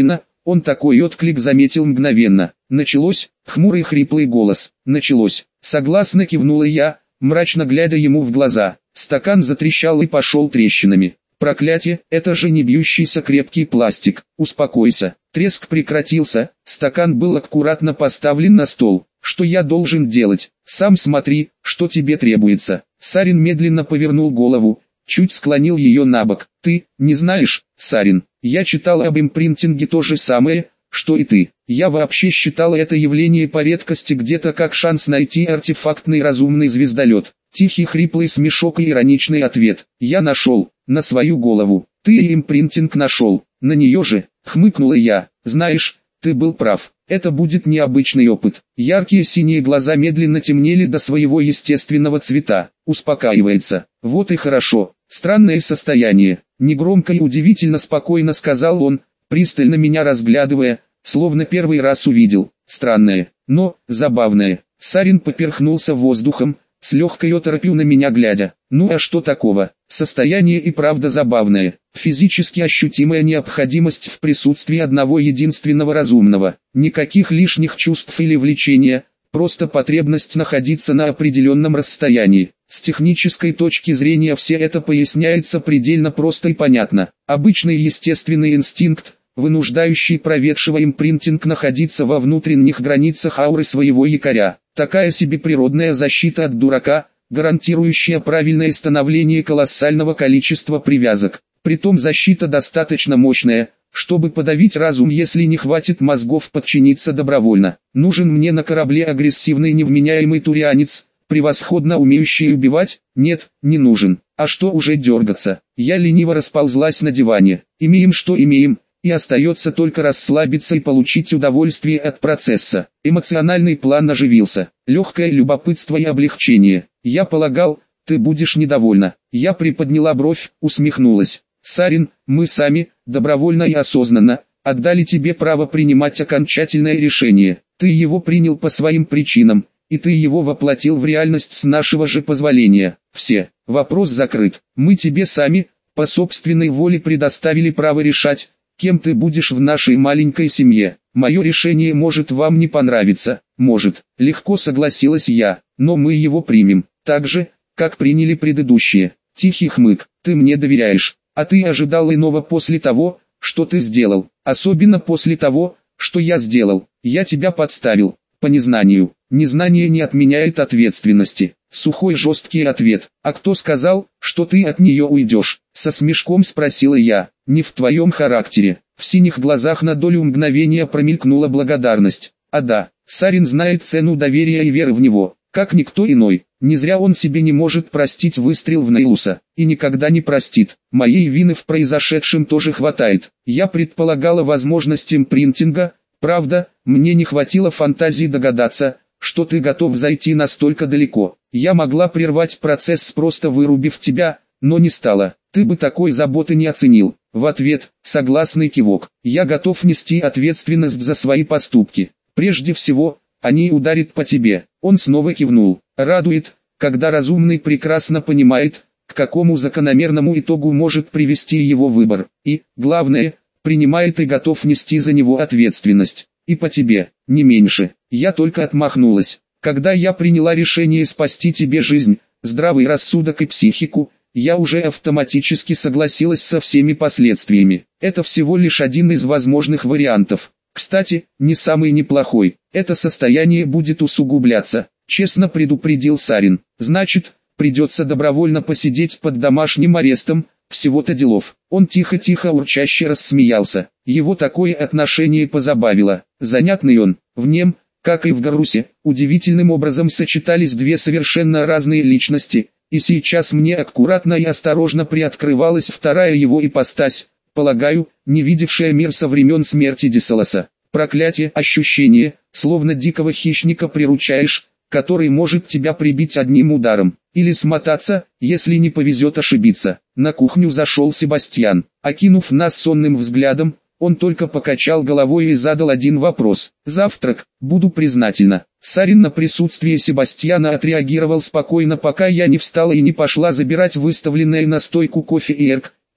[SPEAKER 1] Он такой отклик заметил мгновенно. Началось, хмурый хриплый голос. Началось. Согласно кивнула я, мрачно глядя ему в глаза. Стакан затрещал и пошел трещинами. Проклятие, это же не бьющийся крепкий пластик. Успокойся. Треск прекратился, стакан был аккуратно поставлен на стол. Что я должен делать? Сам смотри, что тебе требуется. Сарин медленно повернул голову, чуть склонил ее набок. Ты, не знаешь, Сарин, я читал об импринтинге то же самое, что и ты. Я вообще считал это явление по редкости где-то как шанс найти артефактный разумный звездолет. Тихий хриплый смешок и ироничный ответ. Я нашел, на свою голову. Ты и импринтинг нашел, на нее же, хмыкнула я. Знаешь, ты был прав. Это будет необычный опыт. Яркие синие глаза медленно темнели до своего естественного цвета. Успокаивается. Вот и хорошо. Странное состояние. Негромко и удивительно спокойно сказал он, пристально меня разглядывая, словно первый раз увидел. Странное, но забавное. Сарин поперхнулся воздухом, с легкой оторопью на меня глядя. Ну а что такого? Состояние и правда забавное. Физически ощутимая необходимость в присутствии одного единственного разумного. Никаких лишних чувств или влечения, просто потребность находиться на определенном расстоянии. С технической точки зрения все это поясняется предельно просто и понятно. Обычный естественный инстинкт, вынуждающий проведшего импринтинг находиться во внутренних границах ауры своего якоря. Такая себе природная защита от дурака, гарантирующая правильное становление колоссального количества привязок. Притом защита достаточно мощная, чтобы подавить разум, если не хватит мозгов подчиниться добровольно. Нужен мне на корабле агрессивный невменяемый турианец, превосходно умеющий убивать? Нет, не нужен. А что уже дергаться? Я лениво расползлась на диване. Имеем что имеем. И остается только расслабиться и получить удовольствие от процесса. Эмоциональный план оживился. Легкое любопытство и облегчение. Я полагал, ты будешь недовольна. Я приподняла бровь, усмехнулась. Сарин, мы сами, добровольно и осознанно, отдали тебе право принимать окончательное решение. Ты его принял по своим причинам, и ты его воплотил в реальность с нашего же позволения. Все. Вопрос закрыт. Мы тебе сами, по собственной воле предоставили право решать, кем ты будешь в нашей маленькой семье. Мое решение может вам не понравиться, может, легко согласилась я, но мы его примем, так же, как приняли предыдущие. Тихий хмык, ты мне доверяешь, а ты ожидал иного после того, что ты сделал, особенно после того, что я сделал. Я тебя подставил, по незнанию. Незнание не отменяет ответственности. Сухой жесткий ответ. А кто сказал, что ты от нее уйдешь? Со смешком спросила я. Не в твоем характере. В синих глазах на долю мгновения промелькнула благодарность. А да, Сарин знает цену доверия и веры в него, как никто иной. Не зря он себе не может простить выстрел в Нейлуса. И никогда не простит. Моей вины в произошедшем тоже хватает. Я предполагала возможность импринтинга. Правда, мне не хватило фантазии догадаться, что ты готов зайти настолько далеко. Я могла прервать процесс, просто вырубив тебя, но не стала. Ты бы такой заботы не оценил. В ответ, согласный кивок. Я готов нести ответственность за свои поступки. Прежде всего, они ударят по тебе. Он снова кивнул. Радует, когда разумный прекрасно понимает, к какому закономерному итогу может привести его выбор. И, главное, принимает и готов нести за него ответственность. И по тебе, не меньше. Я только отмахнулась. Когда я приняла решение спасти тебе жизнь, здравый рассудок и психику, я уже автоматически согласилась со всеми последствиями. Это всего лишь один из возможных вариантов. Кстати, не самый неплохой. Это состояние будет усугубляться, честно предупредил Сарин. Значит, придется добровольно посидеть под домашним арестом, всего-то делов. Он тихо-тихо урчаще рассмеялся. Его такое отношение позабавило. Занятный он. В нем, как и в Гарусе, удивительным образом сочетались две совершенно разные личности, и сейчас мне аккуратно и осторожно приоткрывалась вторая его ипостась, полагаю, не видевшая мир со времен смерти Десалоса. Проклятие, ощущение, словно дикого хищника приручаешь, который может тебя прибить одним ударом, или смотаться, если не повезет ошибиться. На кухню зашел Себастьян. Окинув нас сонным взглядом, он только покачал головой и задал один вопрос. «Завтрак, буду признательна». Сарин на присутствие Себастьяна отреагировал спокойно, пока я не встала и не пошла забирать выставленные на стойку кофе и эрк,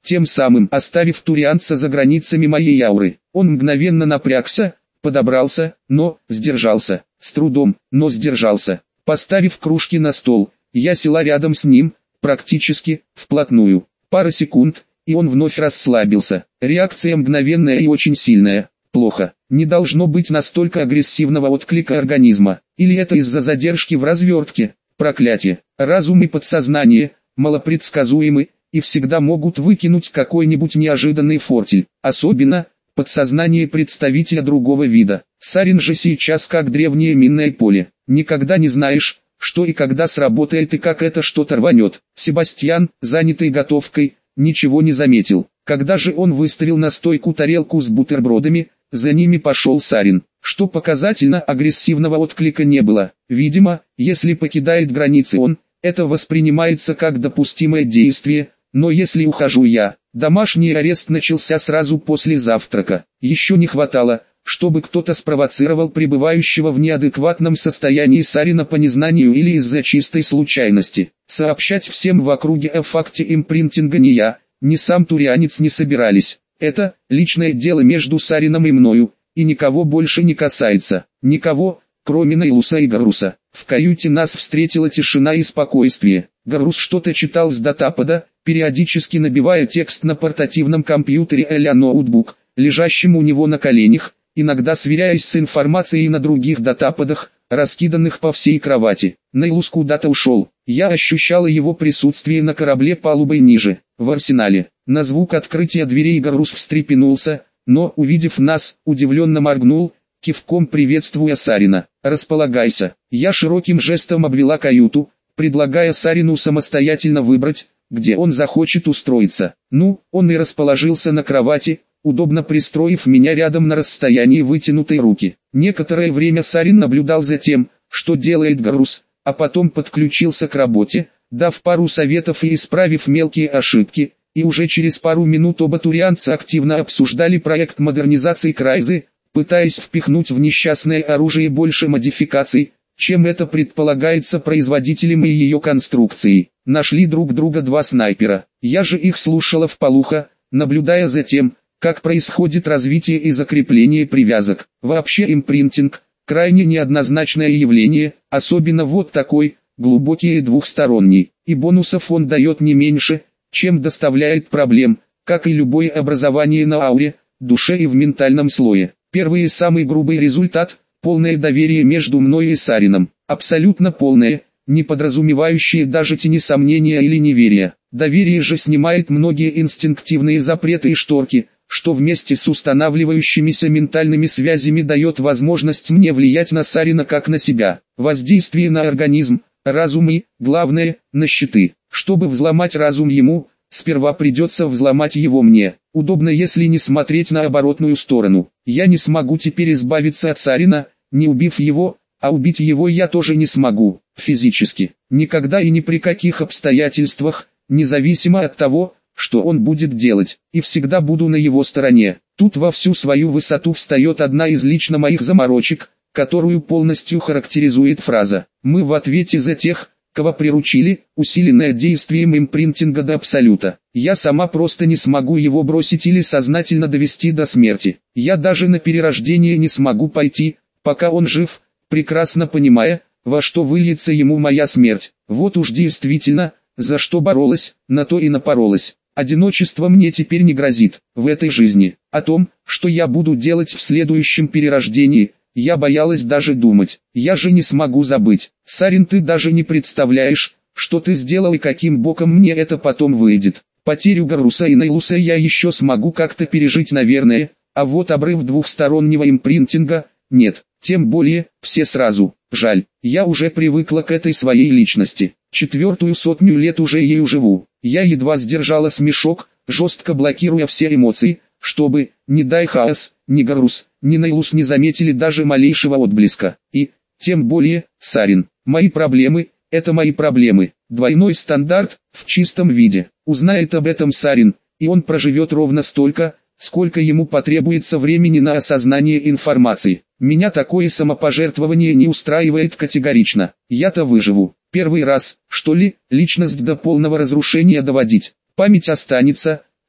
[SPEAKER 1] тем самым оставив турианца за границами моей ауры. Он мгновенно напрягся, подобрался, но сдержался, с трудом, но сдержался. Поставив кружки на стол, я села рядом с ним, практически вплотную. Пара секунд, и он вновь расслабился. Реакция мгновенная и очень сильная. Плохо. Не должно быть настолько агрессивного отклика организма. Или это из-за задержки в развертке? Проклятие. Разум и подсознание малопредсказуемы и всегда могут выкинуть какой-нибудь неожиданный фортель. Особенно подсознание представителя другого вида. Сарин же сейчас как древнее минное поле. Никогда не знаешь, что и когда сработает и как это что-то рванет. Себастьян, занятый готовкой, ничего не заметил. Когда же он выставил на стойку тарелку с бутербродами, за ними пошел Сарин. Что показательно, агрессивного отклика не было. Видимо, если покидает границы он, это воспринимается как допустимое действие, но если ухожу я, домашний арест начался сразу после завтрака. Еще не хватало, чтобы кто-то спровоцировал пребывающего в неадекватном состоянии Сарина по незнанию или из-за чистой случайности. Сообщать всем в округе о факте импринтинга ни я, ни сам турианец не собирались. Это личное дело между Сарином и мною, и никого больше не касается. Никого, кроме Нейлуса и Гарруса. В каюте нас встретила тишина и спокойствие. Гаррус что-то читал с датапада, периодически набивая текст на портативном компьютере а-ля ноутбук, лежащем у него на коленях, иногда сверяясь с информацией на других датападах, раскиданных по всей кровати. Нейлус куда-то ушел. Я ощущала его присутствие на корабле палубой ниже, в арсенале. На звук открытия дверей Гаррус встрепенулся, но, увидев нас, удивленно моргнул, кивком приветствуя Сарина. «Располагайся». Я широким жестом обвела каюту, предлагая Сарину самостоятельно выбрать, где он захочет устроиться. Он и расположился на кровати, удобно пристроив меня рядом на расстоянии вытянутой руки. Некоторое время Сарин наблюдал за тем, что делает Гаррус, а потом подключился к работе, дав пару советов и исправив мелкие ошибки, и уже через пару минут оба турианца активно обсуждали проект модернизации Крайзы, пытаясь впихнуть в несчастное оружие больше модификаций, чем это предполагается производителем и ее конструкцией. Нашли друг друга два снайпера. Я же их слушала вполуха, наблюдая за тем, как происходит развитие и закрепление привязок. Вообще импринтинг – крайне неоднозначное явление, особенно вот такой, глубокий и двухсторонний. И бонусов он дает не меньше, чем доставляет проблем, как и любое образование на ауре, душе и в ментальном слое. Первый и самый грубый результат – полное доверие между мной и Сарином. Абсолютно полное, не подразумевающее даже тени сомнения или неверия. Доверие же снимает многие инстинктивные запреты и шторки, что вместе с устанавливающимися ментальными связями дает возможность мне влиять на Сарина как на себя. Воздействие на организм, разум и, главное, на щиты. Чтобы взломать разум ему, сперва придется взломать его мне. Удобно, если не смотреть на оборотную сторону. Я не смогу теперь избавиться от Сарина, не убив его, а убить его я тоже не смогу, физически. Никогда и ни при каких обстоятельствах, независимо от того, что он будет делать, и всегда буду на его стороне. Тут во всю свою высоту встает одна из лично моих заморочек, которую полностью характеризует фраза «Мы в ответе за тех, кого приручили», усиленное действием импринтинга до абсолюта. Я сама просто не смогу его бросить или сознательно довести до смерти. Я даже на перерождение не смогу пойти, пока он жив, прекрасно понимая, во что выльется ему моя смерть. Вот уж действительно, за что боролась, на то и напоролась. Одиночество мне теперь не грозит, в этой жизни. О том, что я буду делать в следующем перерождении, я боялась даже думать. Я же не смогу забыть. Сарин, ты даже не представляешь, что ты сделал и каким боком мне это потом выйдет. Потерю Гарруса и Нейлуса я еще смогу как-то пережить, наверное, а вот обрыв двухстороннего импринтинга – нет. Тем более, все сразу. Жаль, я уже привыкла к этой своей личности. 400 лет уже ею живу. Я едва сдержала смешок, жестко блокируя все эмоции, чтобы, не дай хаос, ни Гаррус, ни Нейлус не заметили даже малейшего отблеска. И, тем более, Сарин. Мои проблемы – это мои проблемы. Двойной стандарт, в чистом виде. Узнает об этом Сарин, и он проживет ровно столько, сколько ему потребуется времени на осознание информации. Меня такое самопожертвование не устраивает категорично. Я-то выживу. Первый раз, что ли, личность до полного разрушения доводить. Память останется,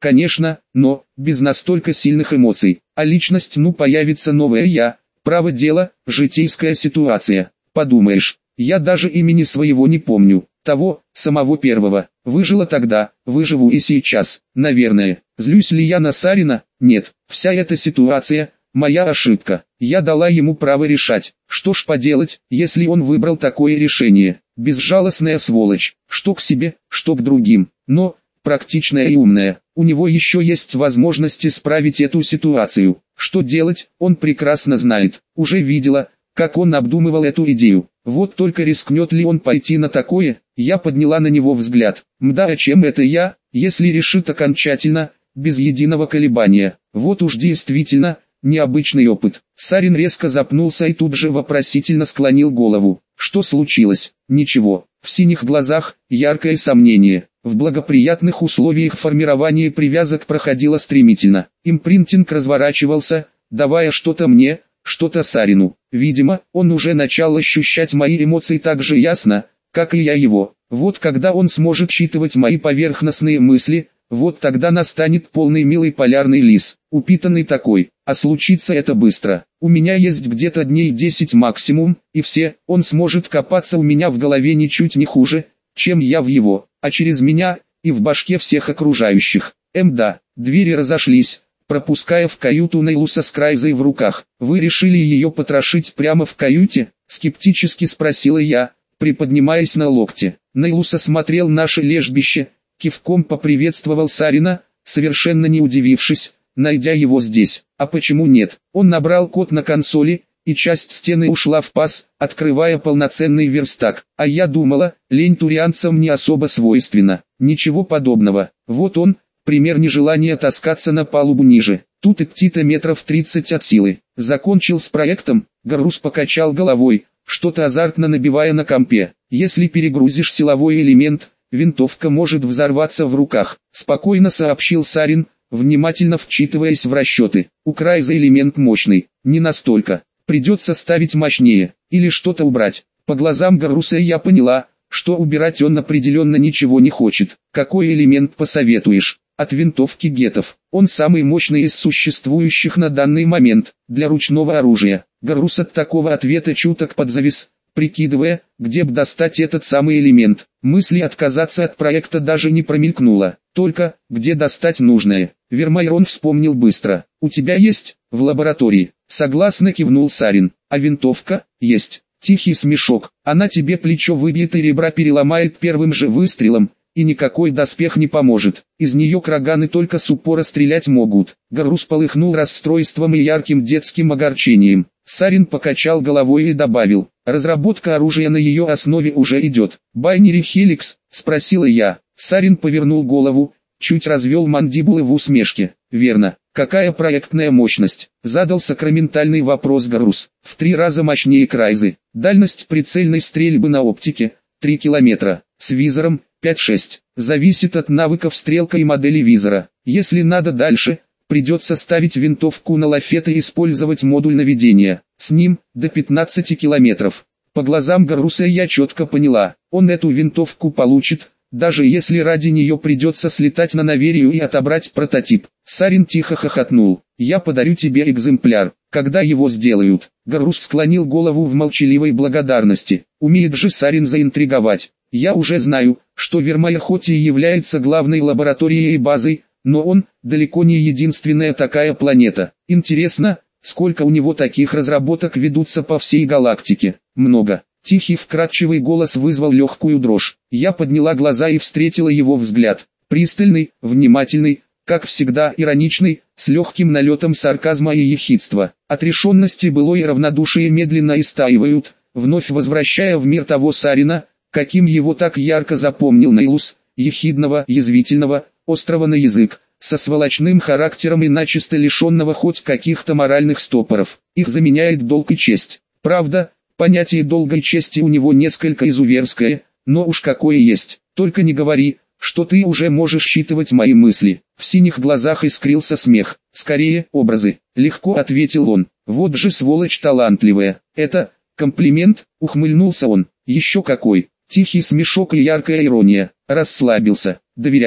[SPEAKER 1] конечно, но, без настолько сильных эмоций. А личность, появится новое я, право дело, житейская ситуация. Подумаешь, я даже имени своего не помню, того, самого первого. Выжила тогда, выживу и сейчас, наверное. Злюсь ли я на Сарина? Нет, вся эта ситуация – моя ошибка. Я дала ему право решать. Что ж поделать, если он выбрал такое решение? Безжалостная сволочь, что к себе, что к другим. Но, практичная и умная, у него еще есть возможность исправить эту ситуацию. Что делать, он прекрасно знает. Уже видела, как он обдумывал эту идею. Вот только рискнет ли он пойти на такое? Я подняла на него взгляд. Мда, а чем это я, если решит окончательно, без единого колебания? Вот уж действительно, необычный опыт. Сарин резко запнулся и тут же вопросительно склонил голову. Что случилось? Ничего. В синих глазах яркое сомнение. В благоприятных условиях формирование привязок проходило стремительно. Импринтинг разворачивался, давая что-то мне, что-то Сарину. Видимо, он уже начал ощущать мои эмоции так же ясно, как и я его. Вот когда он сможет считывать мои поверхностные мысли, вот тогда настанет полный милый полярный лис, упитанный такой. А случится это быстро. У меня есть где-то дней 10 максимум, и все, он сможет копаться у меня в голове ничуть не хуже, чем я в его, а через меня, и в башке всех окружающих. Да, двери разошлись, пропуская в каюту Нейлуса с Крайзой в руках. «Вы решили ее потрошить прямо в каюте?» — скептически спросила я, приподнимаясь на локте. Нейлус осмотрел наше лежбище, кивком поприветствовал Сарина, совершенно не удивившись, найдя его здесь. А почему нет? Он набрал код на консоли, и часть стены ушла в паз, открывая полноценный верстак. А я думала, лень турианцам не особо свойственна. Ничего подобного. Вот он, пример нежелания таскаться на палубу ниже. Тут идти-то метров 30 от силы. Закончил с проектом, Гарус покачал головой, что-то азартно набивая на компе. Если перегрузишь силовой элемент, винтовка может взорваться в руках, спокойно сообщил Сарин, внимательно вчитываясь в расчеты. У Крайза элемент мощный, не настолько. Придется ставить мощнее, или что-то убрать. По глазам Гаруса я поняла, что убирать он определенно ничего не хочет. Какой элемент посоветуешь? От винтовки гетов. Он самый мощный из существующих на данный момент, для ручного оружия. Гарус от такого ответа чуток подзавис, прикидывая, где бы достать этот самый элемент. Мысли отказаться от проекта даже не промелькнуло, только, где достать нужное. Вермайрон вспомнил быстро. «У тебя есть?» «В лаборатории». Согласно кивнул Сарин. «А винтовка?» «Есть». Тихий смешок. «Она тебе плечо выбьет и ребра переломает первым же выстрелом, и никакой доспех не поможет. Из нее краганы только с упора стрелять могут». Гарус полыхнул расстройством и ярким детским огорчением. Сарин покачал головой и добавил: «Разработка оружия на ее основе уже идет». «Байнери Хеликс?» — спросила я. Сарин повернул голову, чуть развел мандибулы в усмешке. «Верно. Какая проектная мощность?» — задал сакраментальный вопрос Гарус. «В 3 раза мощнее Крайзы. Дальность прицельной стрельбы на оптике — 3 километра. С визором — 5-6. Зависит от навыков стрелка и модели визора. Если надо дальше, придется ставить винтовку на лафет и использовать модуль наведения. С ним — до 15 километров». По глазам Гаруса я четко поняла, он эту винтовку получит, даже если ради нее придется слетать на Наверию и отобрать прототип. Сарин тихо хохотнул. «Я подарю тебе экземпляр, когда его сделают». Гарус склонил голову в молчаливой благодарности. Умеет же Сарин заинтриговать. Я уже знаю, что Вермайр хоть и является главной лабораторией и базой, но он далеко не единственная такая планета. Интересно, сколько у него таких разработок ведутся по всей галактике? Много. Тихий вкрадчивый голос вызвал легкую дрожь. Я подняла глаза и встретила его взгляд. Пристальный, внимательный, как всегда ироничный, с легким налетом сарказма и ехидства. Отрешенности былой и равнодушие медленно истаивают, вновь возвращая в мир того Сарина, каким его так ярко запомнил Нейлус, ехидного, язвительного, острого на язык, со сволочным характером и начисто лишенного хоть каких-то моральных стопоров. Их заменяет долг и честь. Правда, понятие долга и чести у него несколько изуверское, но уж какое есть. Только не говори, что ты уже можешь считывать мои мысли. В синих глазах искрился смех. «Скорее, образы», — легко ответил он. «Вот же сволочь талантливая». «Это комплимент?» — ухмыльнулся он. «Еще какой». Тихий смешок и яркая ирония. «Расслабился. Доверяет».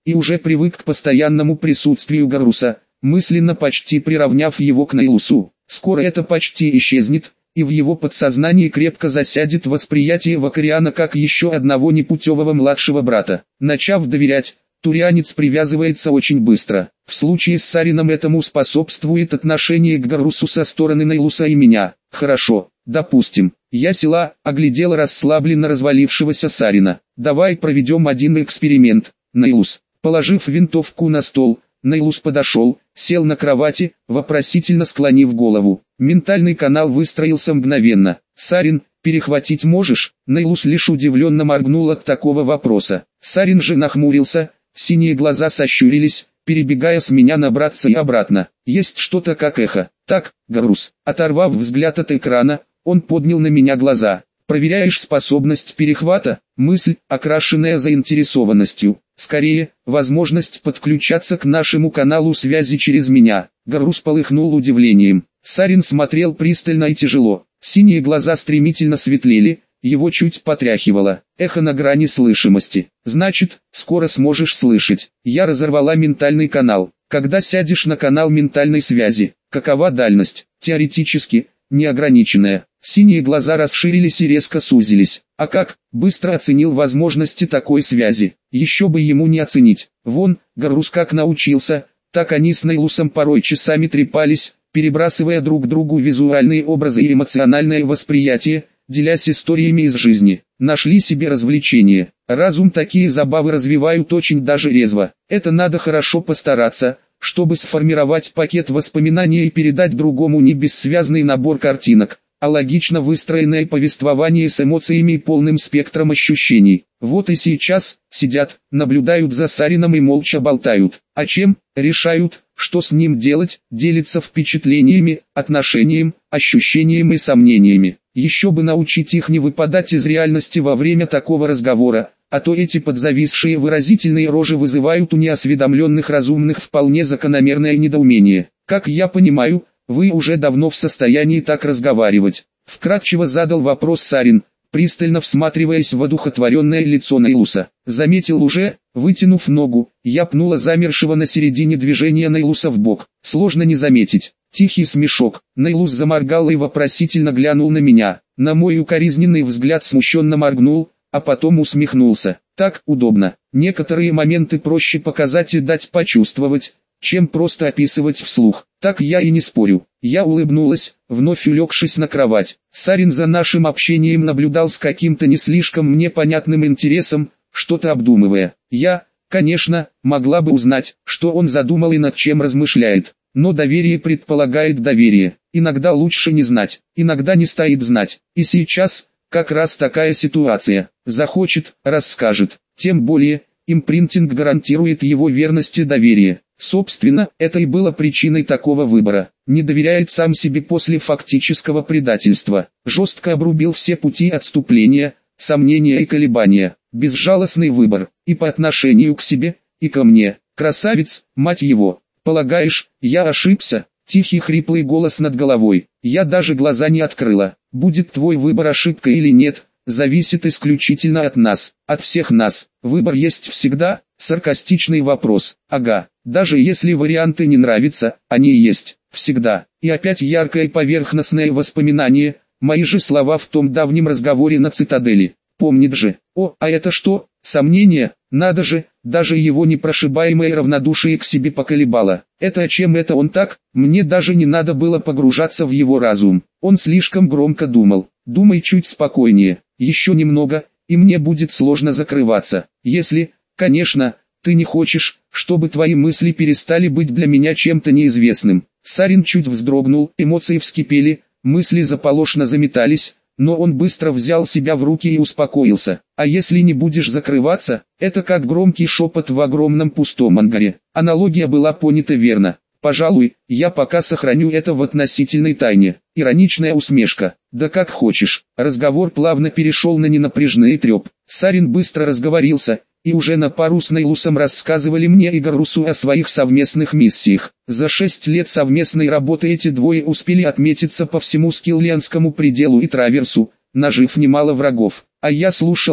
[SPEAKER 1] и уже привык к постоянному присутствию Гарруса, мысленно почти приравняв его к Нейлусу. Скоро это почти исчезнет, и в его подсознании крепко засядет восприятие Вакариана как еще одного непутевого младшего брата. Начав доверять, турианец привязывается очень быстро. В случае с Сарином этому способствует отношение к Гаррусу со стороны Нейлуса и меня. Хорошо, допустим. Я села, оглядела расслабленно развалившегося Сарина. Давай проведем один эксперимент, Нейлус. Положив винтовку на стол, Нейлус подошел, сел на кровати, вопросительно склонив голову. Ментальный канал выстроился мгновенно. «Сарин, перехватить можешь?» Нейлус лишь удивленно моргнул от такого вопроса. Сарин же нахмурился, синие глаза сощурились, перебегая с меня на братца и обратно. Есть что-то как эхо. Так, Гаррус. Оторвав взгляд от экрана, он поднял на меня глаза. «Проверяешь способность перехвата?» Мысль, окрашенная заинтересованностью. Скорее, возможность подключаться к нашему каналу связи через меня. Гаррус полыхнул удивлением. Сарин смотрел пристально и тяжело. Синие глаза стремительно светлели, его чуть потряхивало. Эхо на грани слышимости. Значит, скоро сможешь слышать. Я разорвала ментальный канал. Когда сядешь на канал ментальной связи, какова дальность? Теоретически, неограниченная. Синие глаза расширились и резко сузились. А как? Быстро оценил возможности такой связи. Еще бы ему не оценить. Вон, Гаррус как научился, так они с Нейлусом порой часами трепались, перебрасывая друг другу визуальные образы и эмоциональное восприятие, делясь историями из жизни. Нашли себе развлечения. Разум такие забавы развивают очень даже резво. Это надо хорошо постараться, чтобы сформировать пакет воспоминаний и передать другому не бессвязный набор картинок, а логично выстроенное повествование с эмоциями и полным спектром ощущений. Вот и сейчас, сидят, наблюдают за Сарином и молча болтают. А чем? Решают, что с ним делать, делятся впечатлениями, отношением, ощущением и сомнениями. Еще бы научить их не выпадать из реальности во время такого разговора, а то эти подзависшие выразительные рожи вызывают у неосведомленных разумных вполне закономерное недоумение. Как я понимаю, вы уже давно в состоянии так разговаривать. Вкратчиво задал вопрос Сарин, пристально всматриваясь в одухотворенное лицо Нейлуса. Заметил уже, вытянув ногу, я пнула замершего на середине движения Нейлуса в бок. Сложно не заметить. Тихий смешок. Нейлус заморгал и вопросительно глянул на меня. На мой укоризненный взгляд смущенно моргнул, а потом усмехнулся. Так удобно. Некоторые моменты проще показать и дать почувствовать, чем просто описывать вслух. Так я и не спорю. Я улыбнулась, вновь улегшись на кровать. Сарин за нашим общением наблюдал с каким-то не слишком мне понятным интересом, что-то обдумывая. Я, конечно, могла бы узнать, что он задумал и над чем размышляет. Но доверие предполагает доверие. Иногда лучше не знать, иногда не стоит знать. И сейчас, как раз такая ситуация. Захочет, расскажет. Тем более, импринтинг гарантирует его верность и доверие. Собственно, это и было причиной такого выбора. Не доверяет сам себе после фактического предательства. Жестко обрубил все пути отступления, сомнения и колебания. Безжалостный выбор. И по отношению к себе, и ко мне. Красавец, мать его. Полагаешь, я ошибся? Тихий хриплый голос над головой. Я даже глаза не открыла. Будет твой выбор ошибкой или нет, зависит исключительно от нас, от всех нас. Выбор есть всегда? Саркастичный вопрос. Ага, даже если варианты не нравятся, они есть, всегда. И опять яркое поверхностное воспоминание, мои же слова в том давнем разговоре на цитадели. Помнит же. О, а это что? Сомнение? Надо же, даже его непрошибаемое равнодушие к себе поколебало. Это о чем это он так? Мне даже не надо было погружаться в его разум. Он слишком громко думал. Думай чуть спокойнее. Еще немного, и мне будет сложно закрываться. Если, конечно, ты не хочешь, чтобы твои мысли перестали быть для меня чем-то неизвестным. Сарин чуть вздрогнул, эмоции вскипели, мысли заполошно заметались, но он быстро взял себя в руки и успокоился. А если не будешь закрываться, это как громкий шепот в огромном пустом ангаре. Аналогия была понята верно. Пожалуй, я пока сохраню это в относительной тайне. Ироничная усмешка. Да как хочешь. Разговор плавно перешел на ненапряжный треп. Сарин быстро разговорился, и уже на пару с Нейлусом рассказывали мне и Гаррусу о своих совместных миссиях. За 6 лет совместной работы эти двое успели отметиться по всему Скиллианскому пределу и Траверсу, нажив немало врагов. А я слушала и,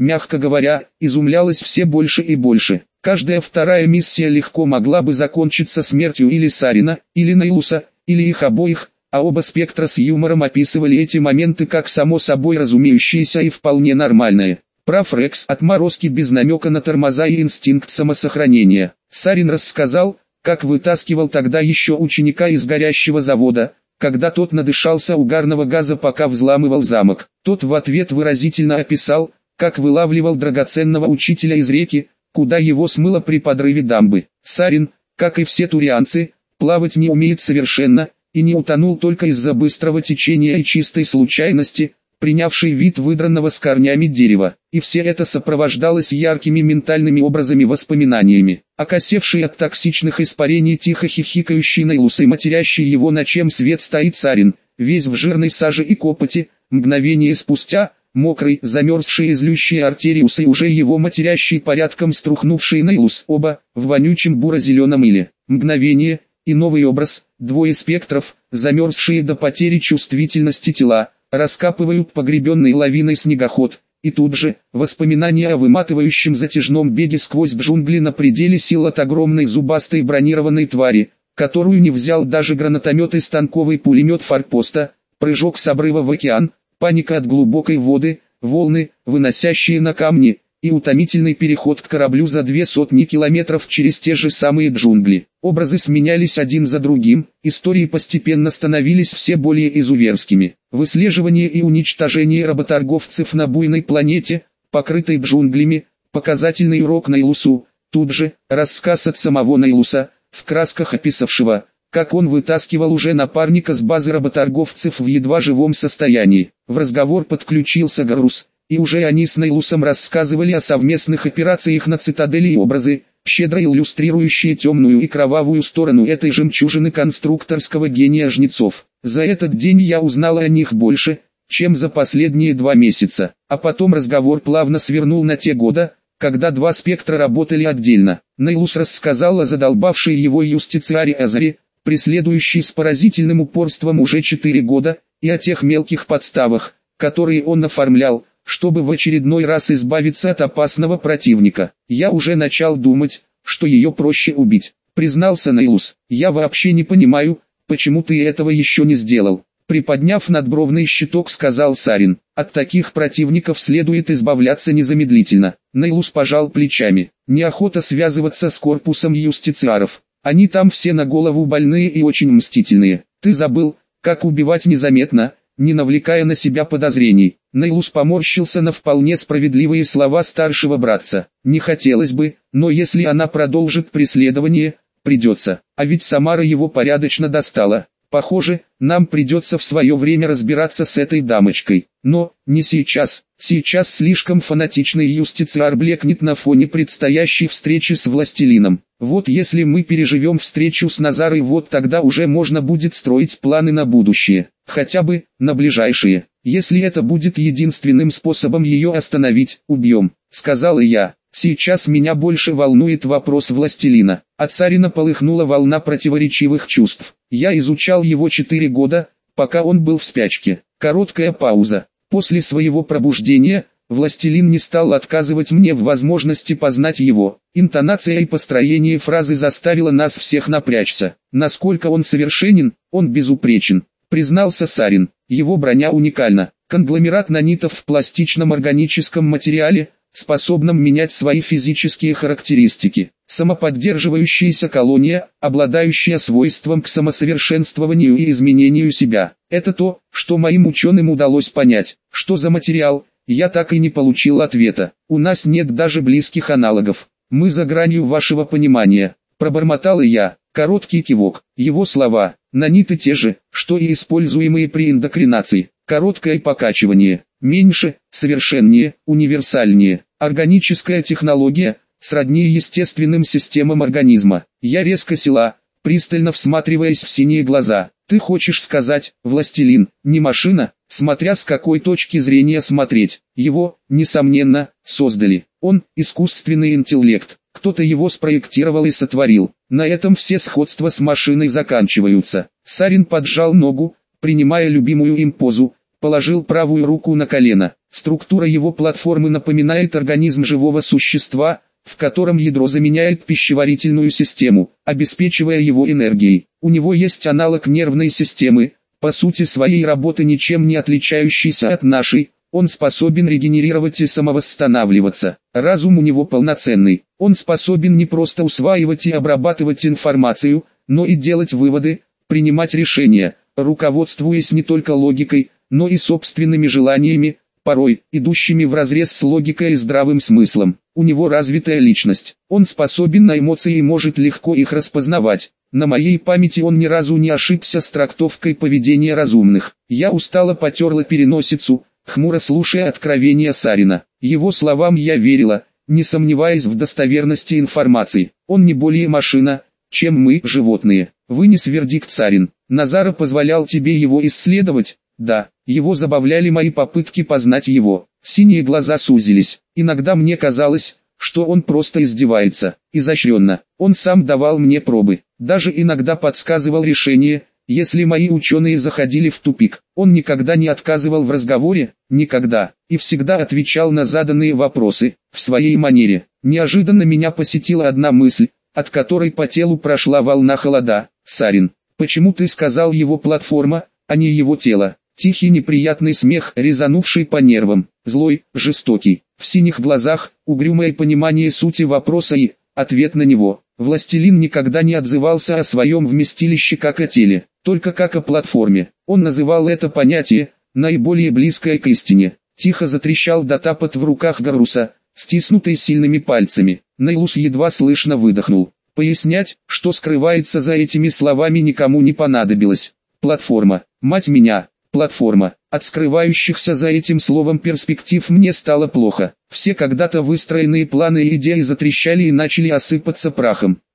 [SPEAKER 1] мягко говоря, изумлялось все больше и больше. Каждая вторая миссия легко могла бы закончиться смертью или Сарина, или Нейлуса, или их обоих, а оба спектра с юмором описывали эти моменты как само собой разумеющиеся и вполне нормальные. Прав Рекс, отморозки без намека на тормоза и инстинкт самосохранения. Сарин рассказал, как вытаскивал тогда еще ученика из горящего завода, когда тот надышался угарного газа, пока взламывал замок. Тот в ответ выразительно описал, как вылавливал драгоценного учителя из реки, куда его смыло при подрыве дамбы. Сарин, как и все турианцы, плавать не умеет совершенно, и не утонул только из-за быстрого течения и чистой случайности, принявшей вид выдранного с корнями дерева. И все это сопровождалось яркими ментальными образами, воспоминаниями. Окосевший от токсичных испарений тихо хихикающий Нейлус и матерящий его, на чем свет стоит Сарин, весь в жирной саже и копоти, мгновение спустя, мокрый, замерзший и злющий Артериус и уже его матерящий порядком струхнувший Нейлус, оба в вонючем буро-зеленом иле. Мгновение, и новый образ, двое спектров, замерзшие до потери чувствительности тела, раскапывают погребенный лавиной снегоход, и тут же, воспоминания о выматывающем затяжном беге сквозь джунгли на пределе сил от огромной зубастой бронированной твари, которую не взял даже гранатомет и станковый пулемет форпоста, прыжок с обрыва в океан, паника от глубокой воды, волны, выносящие на камни, и утомительный переход к кораблю за 200 километров через те же самые джунгли. Образы сменялись один за другим, истории постепенно становились все более изуверскими. Выслеживание и уничтожение работорговцев на буйной планете, покрытой джунглями, показательный урок Нейлусу, тут же, рассказ от самого Нейлуса, в красках описавшего, как он вытаскивал уже напарника с базы работорговцев в едва живом состоянии. В разговор подключился Гарус, и уже они с Нейлусом рассказывали о совместных операциях на цитадели и образы, щедро иллюстрирующие темную и кровавую сторону этой жемчужины конструкторского гения жнецов. За этот день я узнал о них больше, чем за последние 2 месяца. А потом разговор плавно свернул на те годы, когда два спектра работали отдельно. Нейлус рассказал о задолбавшей его юстициаре Азаре, преследующей с поразительным упорством уже 4 года, и о тех мелких подставах, которые он оформлял, чтобы в очередной раз избавиться от опасного противника. Я уже начал думать, что ее проще убить, признался Нейлус. Я вообще не понимаю, почему ты этого еще не сделал. Приподняв надбровный щиток, сказал Сарин. От таких противников следует избавляться незамедлительно. Нейлус пожал плечами. Неохота связываться с корпусом юстициаров. Они там все на голову больные и очень мстительные. Ты забыл, как убивать незаметно, не навлекая на себя подозрений. Нейлус поморщился на вполне справедливые слова старшего братца. Не хотелось бы, но если она продолжит преследование, придется. А ведь Самара его порядочно достала. Похоже, нам придется в свое время разбираться с этой дамочкой. Но, не сейчас. Сейчас слишком фанатичный юстициар блекнет на фоне предстоящей встречи с властелином. Вот если мы переживем встречу с Назарой, вот тогда уже можно будет строить планы на будущее. Хотя бы, на ближайшие. Если это будет единственным способом ее остановить, убьем, сказал я. Сейчас меня больше волнует вопрос властелина. От Сарина полыхнула волна противоречивых чувств. Я изучал его 4 года, пока он был в спячке. Короткая пауза. После своего пробуждения, властелин не стал отказывать мне в возможности познать его. Интонация и построение фразы заставило нас всех напрячься. Насколько он совершенен, он безупречен, признался Сарин. Его броня уникальна. Конгломерат нанитов в пластичном органическом материале, способном менять свои физические характеристики. Самоподдерживающаяся колония, обладающая свойством к самосовершенствованию и изменению себя. Это то, что моим ученым удалось понять. Что за материал, я так и не получил ответа. У нас нет даже близких аналогов. Мы за гранью вашего понимания. Пробормотал я. Короткий кивок. Его слова. Наниты те же, что и используемые при эндокринации. Короткое покачивание. Меньше, совершеннее, универсальнее. Органическая технология, сродни естественным системам организма. Я резко села, пристально всматриваясь в синие глаза. Ты хочешь сказать, властелин, не машина? Смотря с какой точки зрения смотреть. Его, несомненно, создали. Он – искусственный интеллект. Кто-то его спроектировал и сотворил. На этом все сходства с машиной заканчиваются. Сарин поджал ногу, принимая любимую им позу, положил правую руку на колено. Структура его платформы напоминает организм живого существа, в котором ядро заменяет пищеварительную систему, обеспечивая его энергией. У него есть аналог нервной системы, по сути своей работы ничем не отличающийся от нашей. Он способен регенерировать и самовосстанавливаться. Разум у него полноценный. Он способен не просто усваивать и обрабатывать информацию, но и делать выводы, принимать решения, руководствуясь не только логикой, но и собственными желаниями, порой идущими вразрез с логикой и здравым смыслом. У него развитая личность. Он способен на эмоции и может легко их распознавать. На моей памяти он ни разу не ошибся с трактовкой поведения разумных. Я устало потерла переносицу, хмуро слушая откровения Сарина. Его словам я верила, не сомневаясь в достоверности информации. Он не более машина, чем мы, животные. Вынес вердикт Сарин. Назара позволял тебе его исследовать? Да. Его забавляли мои попытки познать его. Синие глаза сузились. Иногда мне казалось, что он просто издевается. Изощренно. Он сам давал мне пробы. Даже иногда подсказывал решение, если мои ученые заходили в тупик. Он никогда не отказывал в разговоре, никогда, и всегда отвечал на заданные вопросы, в своей манере. Неожиданно меня посетила одна мысль, от которой по телу прошла волна холода. Сарин, почему ты сказал его платформа, а не его тело? Тихий неприятный смех, резанувший по нервам, злой, жестокий. В синих глазах, угрюмое понимание сути вопроса и ответ на него. Властелин никогда не отзывался о своем вместилище как о теле, только как о платформе. Он называл это понятие, наиболее близкое к истине. Тихо затрещал датапад в руках Гаруса, стиснутый сильными пальцами. Нейлус едва слышно выдохнул. Пояснять, что скрывается за этими словами, никому не понадобилось. Платформа, мать меня, платформа. От скрывающихся за этим словом перспектив мне стало плохо. Все когда-то выстроенные планы и идеи затрещали и начали осыпаться прахом.